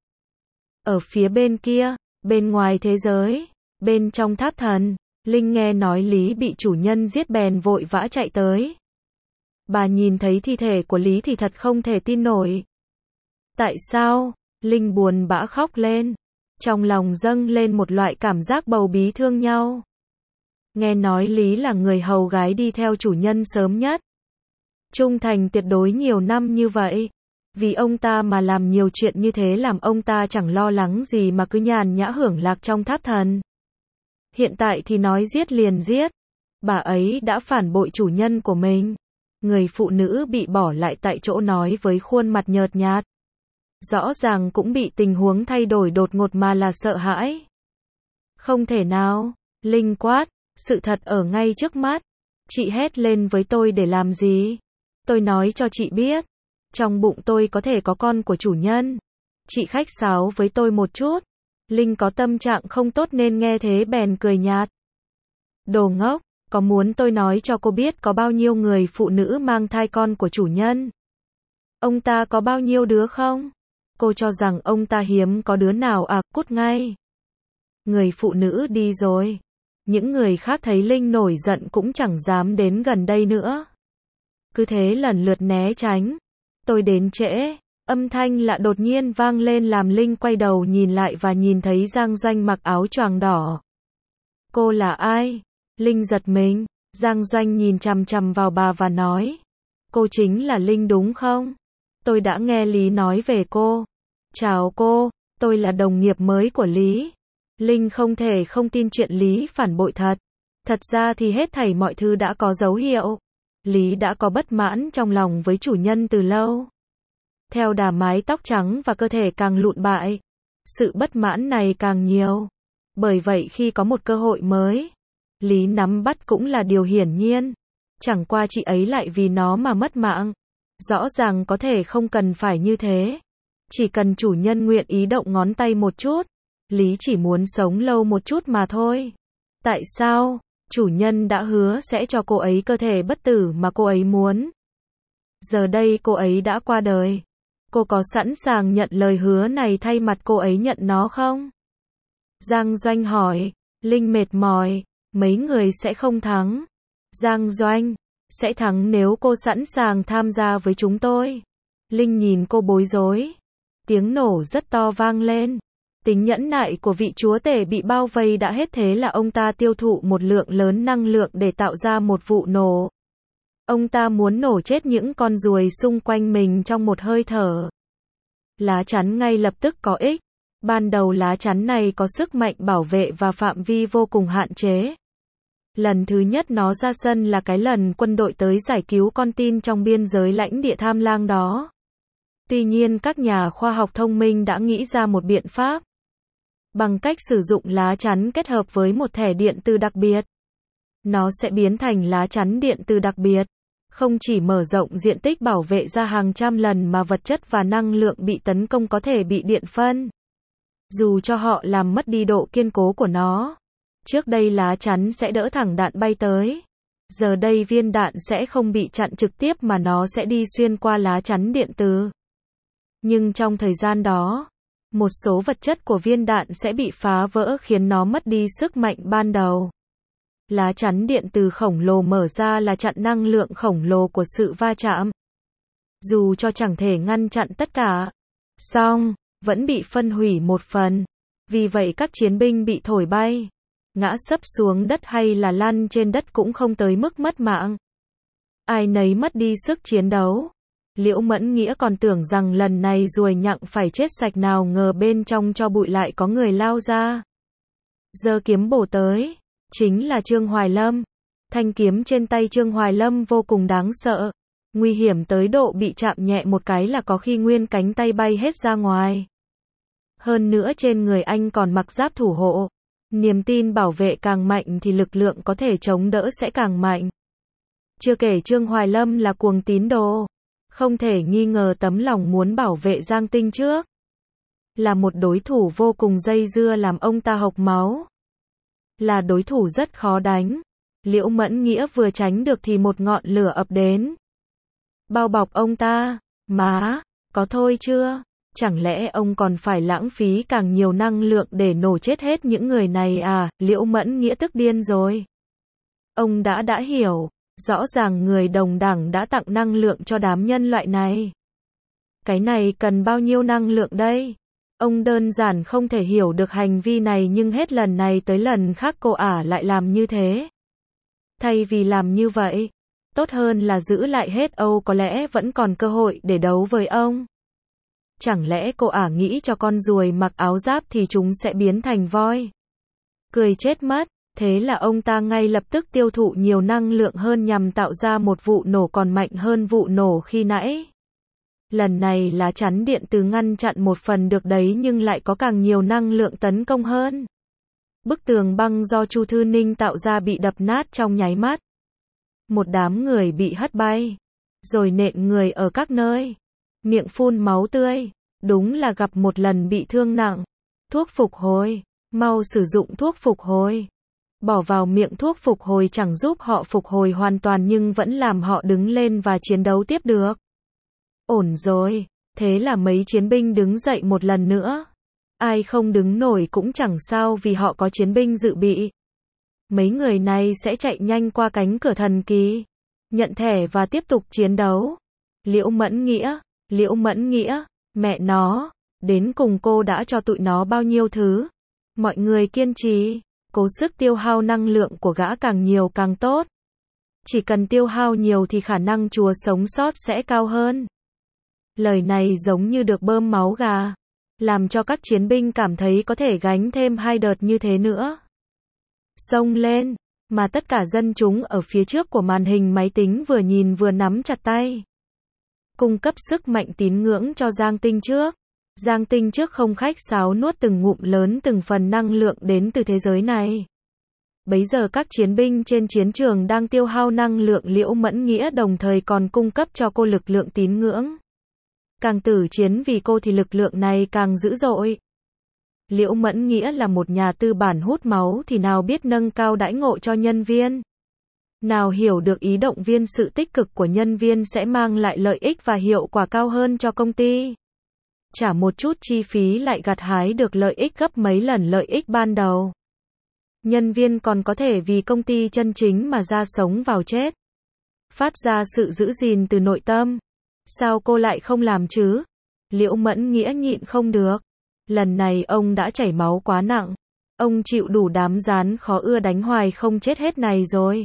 Ở phía bên kia, bên ngoài thế giới, bên trong tháp thần, Linh nghe nói Lý bị chủ nhân giết bèn vội vã chạy tới. Bà nhìn thấy thi thể của Lý thì thật không thể tin nổi. Tại sao? Linh buồn bã khóc lên. Trong lòng dâng lên một loại cảm giác bầu bí thương nhau. Nghe nói Lý là người hầu gái đi theo chủ nhân sớm nhất. Trung thành tuyệt đối nhiều năm như vậy. Vì ông ta mà làm nhiều chuyện như thế làm ông ta chẳng lo lắng gì mà cứ nhàn nhã hưởng lạc trong tháp thần. Hiện tại thì nói giết liền giết. Bà ấy đã phản bội chủ nhân của mình. Người phụ nữ bị bỏ lại tại chỗ nói với khuôn mặt nhợt nhạt. Rõ ràng cũng bị tình huống thay đổi đột ngột mà là sợ hãi. Không thể nào, Linh quát, sự thật ở ngay trước mắt. Chị hét lên với tôi để làm gì? Tôi nói cho chị biết. Trong bụng tôi có thể có con của chủ nhân. Chị khách sáo với tôi một chút. Linh có tâm trạng không tốt nên nghe thế bèn cười nhạt. Đồ ngốc, có muốn tôi nói cho cô biết có bao nhiêu người phụ nữ mang thai con của chủ nhân? Ông ta có bao nhiêu đứa không? Cô cho rằng ông ta hiếm có đứa nào à, cút ngay. Người phụ nữ đi rồi. Những người khác thấy Linh nổi giận cũng chẳng dám đến gần đây nữa. Cứ thế lần lượt né tránh. Tôi đến trễ. Âm thanh lạ đột nhiên vang lên làm Linh quay đầu nhìn lại và nhìn thấy Giang Doanh mặc áo choàng đỏ. Cô là ai? Linh giật mình. Giang Doanh nhìn chằm chằm vào bà và nói. Cô chính là Linh đúng không? Tôi đã nghe Lý nói về cô. Chào cô, tôi là đồng nghiệp mới của Lý. Linh không thể không tin chuyện Lý phản bội thật. Thật ra thì hết thảy mọi thứ đã có dấu hiệu. Lý đã có bất mãn trong lòng với chủ nhân từ lâu. Theo đà mái tóc trắng và cơ thể càng lụn bại, sự bất mãn này càng nhiều. Bởi vậy khi có một cơ hội mới, Lý nắm bắt cũng là điều hiển nhiên. Chẳng qua chị ấy lại vì nó mà mất mạng. Rõ ràng có thể không cần phải như thế. Chỉ cần chủ nhân nguyện ý động ngón tay một chút. Lý chỉ muốn sống lâu một chút mà thôi. Tại sao? Chủ nhân đã hứa sẽ cho cô ấy cơ thể bất tử mà cô ấy muốn. Giờ đây cô ấy đã qua đời. Cô có sẵn sàng nhận lời hứa này thay mặt cô ấy nhận nó không? Giang Doanh hỏi. Linh mệt mỏi. Mấy người sẽ không thắng. Giang Doanh. Sẽ thắng nếu cô sẵn sàng tham gia với chúng tôi. Linh nhìn cô bối rối. Tiếng nổ rất to vang lên. Tính nhẫn nại của vị chúa tể bị bao vây đã hết thế là ông ta tiêu thụ một lượng lớn năng lượng để tạo ra một vụ nổ. Ông ta muốn nổ chết những con ruồi xung quanh mình trong một hơi thở. Lá chắn ngay lập tức có ích. Ban đầu lá chắn này có sức mạnh bảo vệ và phạm vi vô cùng hạn chế. Lần thứ nhất nó ra sân là cái lần quân đội tới giải cứu con tin trong biên giới lãnh địa Tham Lang đó. Tuy nhiên các nhà khoa học thông minh đã nghĩ ra một biện pháp. Bằng cách sử dụng lá chắn kết hợp với một thẻ điện từ đặc biệt. Nó sẽ biến thành lá chắn điện từ đặc biệt. Không chỉ mở rộng diện tích bảo vệ ra hàng trăm lần mà vật chất và năng lượng bị tấn công có thể bị điện phân. Dù cho họ làm mất đi độ kiên cố của nó. Trước đây lá chắn sẽ đỡ thẳng đạn bay tới. Giờ đây viên đạn sẽ không bị chặn trực tiếp mà nó sẽ đi xuyên qua lá chắn điện từ. Nhưng trong thời gian đó, một số vật chất của viên đạn sẽ bị phá vỡ khiến nó mất đi sức mạnh ban đầu. Lá chắn điện từ khổng lồ mở ra là chặn năng lượng khổng lồ của sự va chạm. Dù cho chẳng thể ngăn chặn tất cả, song vẫn bị phân hủy một phần. Vì vậy các chiến binh bị thổi bay, ngã sấp xuống đất hay là lăn trên đất cũng không tới mức mất mạng. Ai nấy mất đi sức chiến đấu. Liễu Mẫn Nghĩa còn tưởng rằng lần này ruồi nhặng phải chết sạch, nào ngờ bên trong tro bụi lại có người lao ra. Giơ kiếm bổ tới, chính là Trương Hoài Lâm. Thanh kiếm trên tay Trương Hoài Lâm vô cùng đáng sợ, nguy hiểm tới độ bị chạm nhẹ một cái là có khi nguyên cánh tay bay hết ra ngoài. Hơn nữa trên người anh còn mặc giáp thủ hộ. Niềm tin bảo vệ càng mạnh thì lực lượng có thể chống đỡ sẽ càng mạnh. Chưa kể Trương Hoài Lâm là cuồng tín đồ, không thể nghi ngờ tấm lòng muốn bảo vệ Giang Tinh trước. Là một đối thủ vô cùng dây dưa làm ông ta hộc máu. Là đối thủ rất khó đánh. Liễu Mẫn Nghĩa vừa tránh được thì một ngọn lửa ập đến, bao bọc ông ta. Má, có thôi chưa? Chẳng lẽ ông còn phải lãng phí càng nhiều năng lượng để nổ chết hết những người này à? Liễu Mẫn Nghĩa tức điên rồi. Ông đã hiểu, rõ ràng người đồng đẳng đã tặng năng lượng cho đám nhân loại này. Cái này cần bao nhiêu năng lượng đây? Ông đơn giản không thể hiểu được hành vi này, nhưng hết lần này tới lần khác cô ả lại làm như thế. Thay vì làm như vậy, tốt hơn là giữ lại hết Âu, có lẽ vẫn còn cơ hội để đấu với ông. Chẳng lẽ cô ả nghĩ cho con ruồi mặc áo giáp thì chúng sẽ biến thành voi? Cười chết mất. Thế là ông ta ngay lập tức tiêu thụ nhiều năng lượng hơn nhằm tạo ra một vụ nổ còn mạnh hơn vụ nổ khi nãy. Lần này lá chắn điện từ ngăn chặn một phần được đấy, nhưng lại có càng nhiều năng lượng tấn công hơn. Bức tường băng do Chu Thư Ninh tạo ra bị đập nát trong nháy mắt. Một đám người bị hất bay, rồi nện người ở các nơi, miệng phun máu tươi, đúng là gặp một lần bị thương nặng. Thuốc phục hồi, mau sử dụng thuốc phục hồi. Bỏ vào miệng thuốc phục hồi chẳng giúp họ phục hồi hoàn toàn nhưng vẫn làm họ đứng lên và chiến đấu tiếp được. Ổn rồi, thế là mấy chiến binh đứng dậy một lần nữa. Ai không đứng nổi cũng chẳng sao vì họ có chiến binh dự bị. Mấy người này sẽ chạy nhanh qua cánh cửa thần kỳ, nhận thẻ và tiếp tục chiến đấu. Liễu Mẫn Nghĩa, mẹ nó, đến cùng cô đã cho tụi nó bao nhiêu thứ. Mọi người kiên trì, cố sức tiêu hao năng lượng của gã càng nhiều càng tốt. Chỉ cần tiêu hao nhiều thì khả năng chúa sống sót sẽ cao hơn. Lời này giống như được bơm máu gà, làm cho các chiến binh cảm thấy có thể gánh thêm 2 đợt như thế nữa. Xông lên, mà tất cả dân chúng ở phía trước của màn hình máy tính vừa nhìn vừa nắm chặt tay. Cung cấp sức mạnh tín ngưỡng cho Giang Tinh trước. Giang Tinh trước không khách sáo nuốt từng ngụm lớn từng phần năng lượng đến từ thế giới này. Bấy giờ các chiến binh trên chiến trường đang tiêu hao năng lượng Liễu Mẫn Nghĩa đồng thời còn cung cấp cho cô lực lượng tín ngưỡng. Càng tử chiến vì cô thì lực lượng này càng dữ dội. Liễu Mẫn Nghĩa là một nhà tư bản hút máu thì nào biết nâng cao đãi ngộ cho nhân viên. Nào hiểu được ý động viên sự tích cực của nhân viên sẽ mang lại lợi ích và hiệu quả cao hơn cho công ty. Trả một chút chi phí lại gặt hái được lợi ích gấp mấy lần lợi ích ban đầu. Nhân viên còn có thể vì công ty chân chính mà ra sống vào chết. Phát ra sự giữ gìn từ nội tâm. Sao cô lại không làm chứ? Liễu Mẫn Nghĩa nhịn không được. Lần này ông đã chảy máu quá nặng. Ông chịu đủ đám gián khó ưa đánh hoài không chết hết này rồi.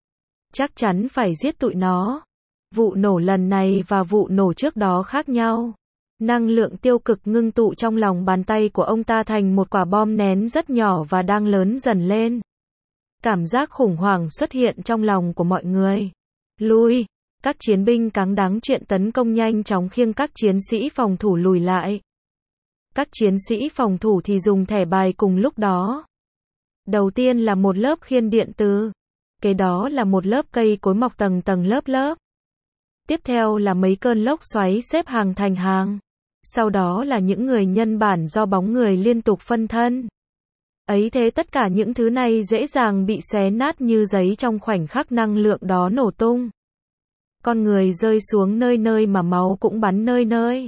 Chắc chắn phải giết tụi nó. Vụ nổ lần này và vụ nổ trước đó khác nhau. Năng lượng tiêu cực ngưng tụ trong lòng bàn tay của ông ta thành một quả bom nén rất nhỏ và đang lớn dần lên. Cảm giác khủng hoảng xuất hiện trong lòng của mọi người. Lui, các chiến binh cáng đáng chuyện tấn công nhanh chóng khiêng các chiến sĩ phòng thủ lùi lại. Các chiến sĩ phòng thủ thì dùng thẻ bài cùng lúc đó. Đầu tiên là một lớp khiên điện từ. Kế đó là một lớp cây cối mọc tầng tầng lớp lớp. Tiếp theo là mấy cơn lốc xoáy xếp hàng thành hàng. Sau đó là những người nhân bản do bóng người liên tục phân thân. Ấy thế tất cả những thứ này dễ dàng bị xé nát như giấy trong khoảnh khắc năng lượng đó nổ tung. Con người rơi xuống nơi nơi mà máu cũng bắn nơi nơi.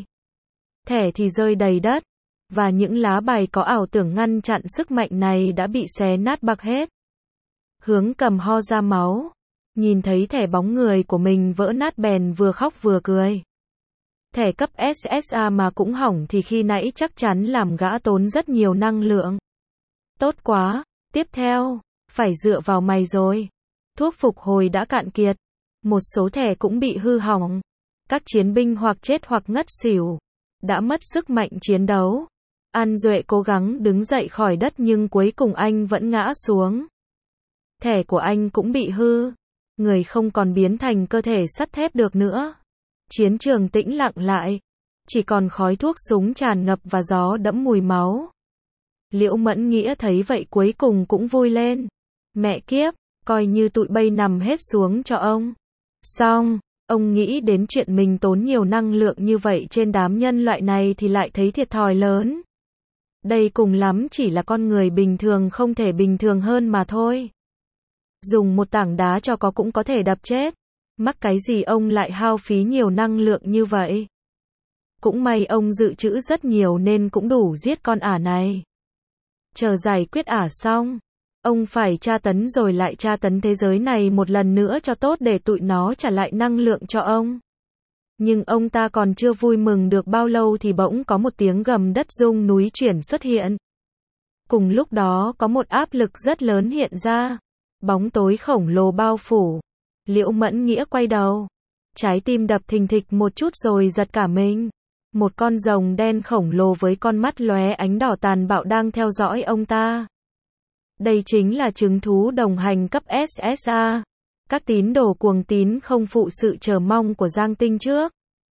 Thẻ thì rơi đầy đất. Và những lá bài có ảo tưởng ngăn chặn sức mạnh này đã bị xé nát bạc hết. Hướng cầm ho ra máu. Nhìn thấy thẻ bóng người của mình vỡ nát bèn vừa khóc vừa cười. Thẻ cấp SSA mà cũng hỏng thì khi nãy chắc chắn làm gã tốn rất nhiều năng lượng. Tốt quá, tiếp theo, phải dựa vào mày rồi. Thuốc phục hồi đã cạn kiệt. Một số thẻ cũng bị hư hỏng. Các chiến binh hoặc chết hoặc ngất xỉu. Đã mất sức mạnh chiến đấu. An Duệ cố gắng đứng dậy khỏi đất nhưng cuối cùng anh vẫn ngã xuống. Thẻ của anh cũng bị hư. Người không còn biến thành cơ thể sắt thép được nữa. Chiến trường tĩnh lặng lại. Chỉ còn khói thuốc súng tràn ngập và gió đẫm mùi máu. Liễu Mẫn Nghĩa thấy vậy cuối cùng cũng vui lên. Mẹ kiếp, coi như tụi bay nằm hết xuống cho ông. Xong, ông nghĩ đến chuyện mình tốn nhiều năng lượng như vậy trên đám nhân loại này thì lại thấy thiệt thòi lớn. Đây cùng lắm chỉ là con người bình thường không thể bình thường hơn mà thôi. Dùng một tảng đá cho có cũng có thể đập chết. Mắc cái gì ông lại hao phí nhiều năng lượng như vậy? Cũng may ông dự trữ rất nhiều nên cũng đủ giết con ả này. Chờ giải quyết ả xong, ông phải tra tấn rồi lại tra tấn thế giới này một lần nữa cho tốt để tụi nó trả lại năng lượng cho ông. Nhưng ông ta còn chưa vui mừng được bao lâu thì bỗng có một tiếng gầm đất rung núi chuyển xuất hiện. Cùng lúc đó có một áp lực rất lớn hiện ra. Bóng tối khổng lồ bao phủ. Liễu Mẫn Nghĩa quay đầu. Trái tim đập thình thịch một chút rồi giật cả mình. Một con rồng đen khổng lồ với con mắt lóe ánh đỏ tàn bạo đang theo dõi ông ta. Đây chính là trứng thú đồng hành cấp SSA. Các tín đồ cuồng tín không phụ sự chờ mong của Giang Tinh trước.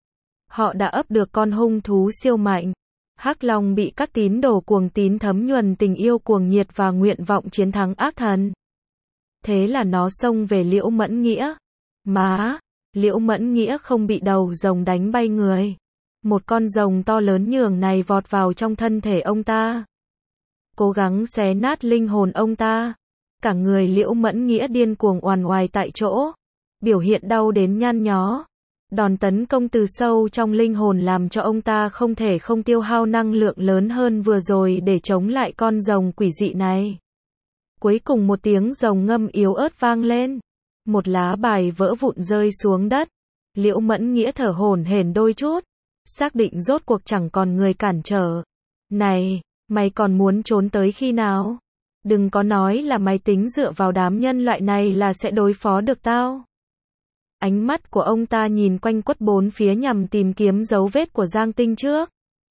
Họ đã ấp được con hung thú siêu mạnh. Hắc Long bị các tín đồ cuồng tín thấm nhuần tình yêu cuồng nhiệt và nguyện vọng chiến thắng ác thần. Thế là nó xông về Liễu Mẫn Nghĩa. Má, Liễu Mẫn Nghĩa không bị đầu rồng đánh bay người. Một con rồng to lớn nhường này vọt vào trong thân thể ông ta. Cố gắng xé nát linh hồn ông ta. Cả người Liễu Mẫn Nghĩa điên cuồng oằn oài tại chỗ. Biểu hiện đau đến nhăn nhó. Đòn tấn công từ sâu trong linh hồn làm cho ông ta không thể không tiêu hao năng lượng lớn hơn vừa rồi để chống lại con rồng quỷ dị này. Cuối cùng một tiếng rồng ngâm yếu ớt vang lên. Một lá bài vỡ vụn rơi xuống đất. Liễu Mẫn Nghĩa thở hổn hển đôi chút. Xác định rốt cuộc chẳng còn người cản trở. Này, mày còn muốn trốn tới khi nào? Đừng có nói là mày tính dựa vào đám nhân loại này là sẽ đối phó được tao. Ánh mắt của ông ta nhìn quanh quất bốn phía nhằm tìm kiếm dấu vết của Giang Tinh trước.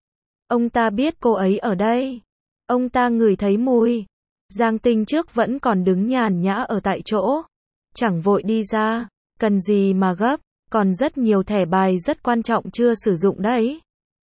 Ông ta biết cô ấy ở đây. Ông ta ngửi thấy mùi. Giang Tinh trước vẫn còn đứng nhàn nhã ở tại chỗ. Chẳng vội đi ra. Cần gì mà gấp. Còn rất nhiều thẻ bài rất quan trọng chưa sử dụng đấy.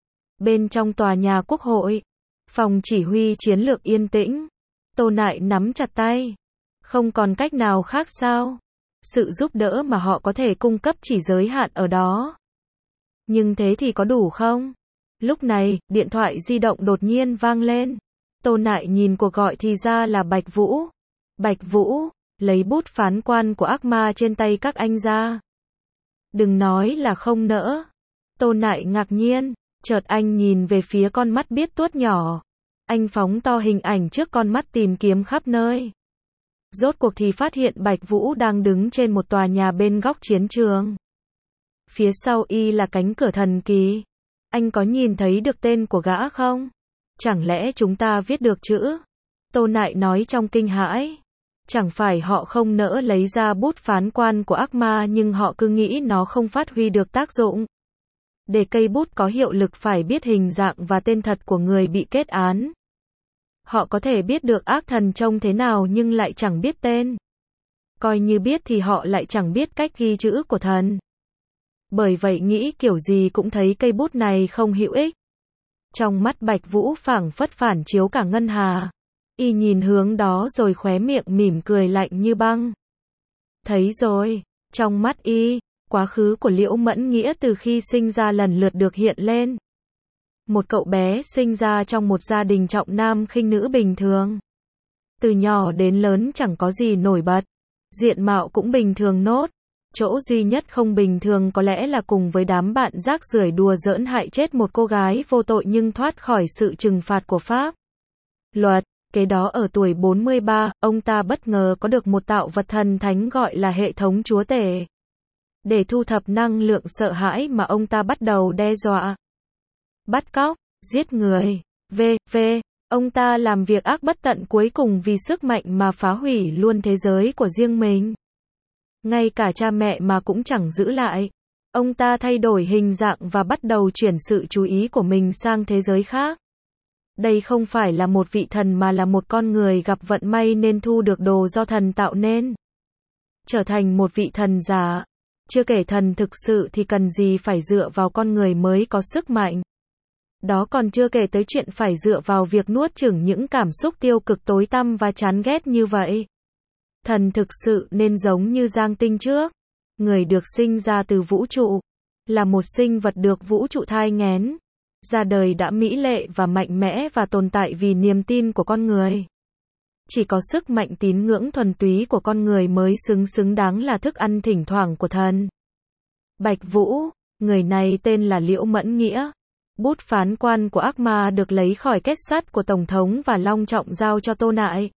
Bên trong tòa nhà Quốc hội. Phòng chỉ huy chiến lược yên tĩnh. Tô Nại nắm chặt tay. Không còn cách nào khác sao? Sự giúp đỡ mà họ có thể cung cấp chỉ giới hạn ở đó. Nhưng thế thì có đủ không? Lúc này, điện thoại di động đột nhiên vang lên. Tô Nại nhìn cuộc gọi thì ra là Bạch Vũ. Bạch Vũ, lấy bút phán quan của ác ma trên tay các anh ra. Đừng nói là không nỡ. Tô Nại ngạc nhiên, chợt anh nhìn về phía con mắt biết tuốt nhỏ. Anh phóng to hình ảnh trước con mắt tìm kiếm khắp nơi. Rốt cuộc thì phát hiện Bạch Vũ đang đứng trên một tòa nhà bên góc chiến trường. Phía sau y là cánh cửa thần kỳ. Anh có nhìn thấy được tên của gã không? Chẳng lẽ chúng ta viết được chữ? Tô Nại nói trong kinh hãi. Chẳng phải họ không nỡ lấy ra bút phán quan của ác ma nhưng họ cứ nghĩ nó không phát huy được tác dụng. Để cây bút có hiệu lực phải biết hình dạng và tên thật của người bị kết án. Họ có thể biết được ác thần trông thế nào nhưng lại chẳng biết tên. Coi như biết thì họ lại chẳng biết cách ghi chữ của thần. Bởi vậy nghĩ kiểu gì cũng thấy cây bút này không hữu ích. Trong mắt Bạch Vũ phảng phất phản chiếu cả ngân hà. Y nhìn hướng đó rồi khóe miệng mỉm cười lạnh như băng. Thấy rồi, trong mắt y, quá khứ của Liễu Mẫn Nghĩa từ khi sinh ra lần lượt được hiện lên. Một cậu bé sinh ra trong một gia đình trọng nam khinh nữ bình thường. Từ nhỏ đến lớn chẳng có gì nổi bật. Diện mạo cũng bình thường nốt. Chỗ duy nhất không bình thường có lẽ là cùng với đám bạn rác rưởi đùa giỡn hại chết một cô gái vô tội nhưng thoát khỏi sự trừng phạt của pháp luật. Kế đó ở tuổi 43, ông ta bất ngờ có được một tạo vật thần thánh gọi là hệ thống chúa tể. Để thu thập năng lượng sợ hãi mà ông ta bắt đầu đe dọa, bắt cóc, giết người, v.v. Ông ta làm việc ác bất tận cuối cùng vì sức mạnh mà phá hủy luôn thế giới của riêng mình. Ngay cả cha mẹ mà cũng chẳng giữ lại. Ông ta thay đổi hình dạng và bắt đầu chuyển sự chú ý của mình sang thế giới khác. Đây không phải là một vị thần mà là một con người gặp vận may nên thu được đồ do thần tạo nên. Trở thành một vị thần giả. Chưa kể thần thực sự thì cần gì phải dựa vào con người mới có sức mạnh. Đó còn chưa kể tới chuyện phải dựa vào việc nuốt chửng những cảm xúc tiêu cực tối tăm và chán ghét như vậy. Thần thực sự nên giống như Giang Tinh trước. Người được sinh ra từ vũ trụ. Là một sinh vật được vũ trụ thai nghén. Ra đời đã mỹ lệ và mạnh mẽ và tồn tại vì niềm tin của con người. Chỉ có sức mạnh tín ngưỡng thuần túy của con người mới xứng đáng là thức ăn thỉnh thoảng của thần. Bạch Vũ, người này tên là Liễu Mẫn Nghĩa. Bút phán quan của ác ma được lấy khỏi kết sắt của Tổng thống và long trọng giao cho Tô Nại.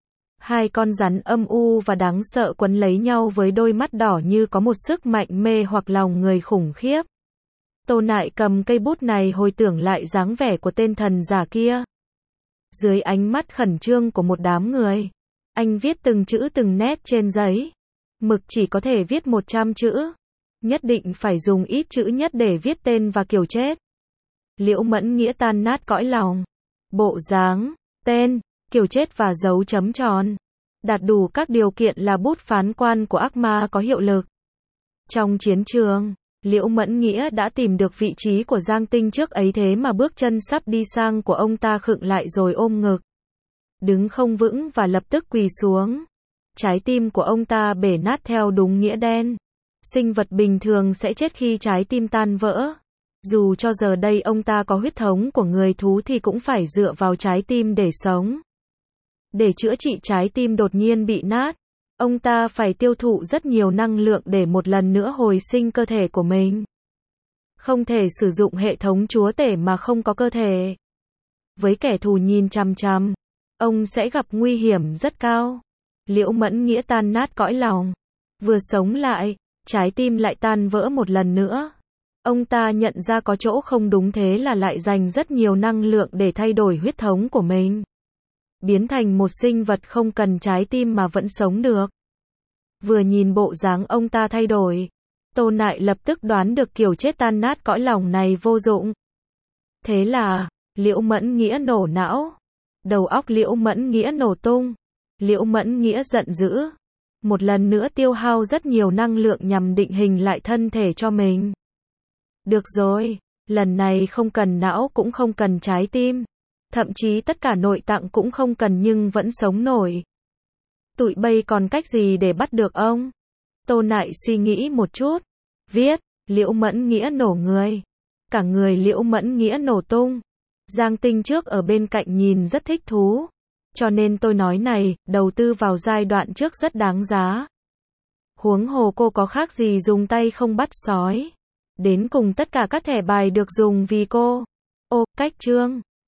Hai con rắn âm u và đáng sợ quấn lấy nhau với đôi mắt đỏ như có một sức mạnh mê hoặc lòng người khủng khiếp. Tô Nại cầm cây bút này hồi tưởng lại dáng vẻ của tên thần giả kia. Dưới ánh mắt khẩn trương của một đám người, anh viết từng chữ từng nét trên giấy. Mực chỉ có thể viết 100 chữ. Nhất định phải dùng ít chữ nhất để viết tên và kiểu chết. Liễu Mẫn Nghĩa tan nát cõi lòng. Bộ dáng, tên, kiểu chết và dấu chấm tròn. Đạt đủ các điều kiện là bút phán quan của ác ma có hiệu lực. Trong chiến trường, Liễu Mẫn Nghĩa đã tìm được vị trí của Giang Tinh trước ấy thế mà bước chân sắp đi sang của ông ta khựng lại rồi ôm ngực. Đứng không vững và lập tức quỳ xuống. Trái tim của ông ta bể nát theo đúng nghĩa đen. Sinh vật bình thường sẽ chết khi trái tim tan vỡ. Dù cho giờ đây ông ta có huyết thống của người thú thì cũng phải dựa vào trái tim để sống. Để chữa trị trái tim đột nhiên bị nát, ông ta phải tiêu thụ rất nhiều năng lượng để một lần nữa hồi sinh cơ thể của mình. Không thể sử dụng hệ thống chúa tể mà không có cơ thể. Với kẻ thù nhìn chằm chằm, ông sẽ gặp nguy hiểm rất cao. Liễu Mẫn Nghĩa tan nát cõi lòng. Vừa sống lại, trái tim lại tan vỡ một lần nữa. Ông ta nhận ra có chỗ không đúng thế là lại dành rất nhiều năng lượng để thay đổi huyết thống của mình. Biến thành một sinh vật không cần trái tim mà vẫn sống được. Vừa nhìn bộ dáng ông ta thay đổi, Tô Nại lập tức đoán được kiểu chết tan nát cõi lòng này vô dụng. Thế là, Liễu Mẫn Nghĩa nổ não. Đầu óc Liễu Mẫn Nghĩa nổ tung. Liễu Mẫn Nghĩa giận dữ. Một lần nữa tiêu hao rất nhiều năng lượng nhằm định hình lại thân thể cho mình. Được rồi, lần này không cần não cũng không cần trái tim. Thậm chí tất cả nội tạng cũng không cần nhưng vẫn sống nổi. Tụi bây còn cách gì để bắt được ông? Tô Nại suy nghĩ một chút. Viết, Liễu Mẫn Nghĩa nổ người. Cả người Liễu Mẫn Nghĩa nổ tung. Giang Tinh trước ở bên cạnh nhìn rất thích thú. Cho nên tôi nói này, đầu tư vào giai đoạn trước rất đáng giá. Huống hồ cô có khác gì dùng tay không bắt sói. Đến cùng tất cả các thẻ bài được dùng vì cô. Ô, cách chương.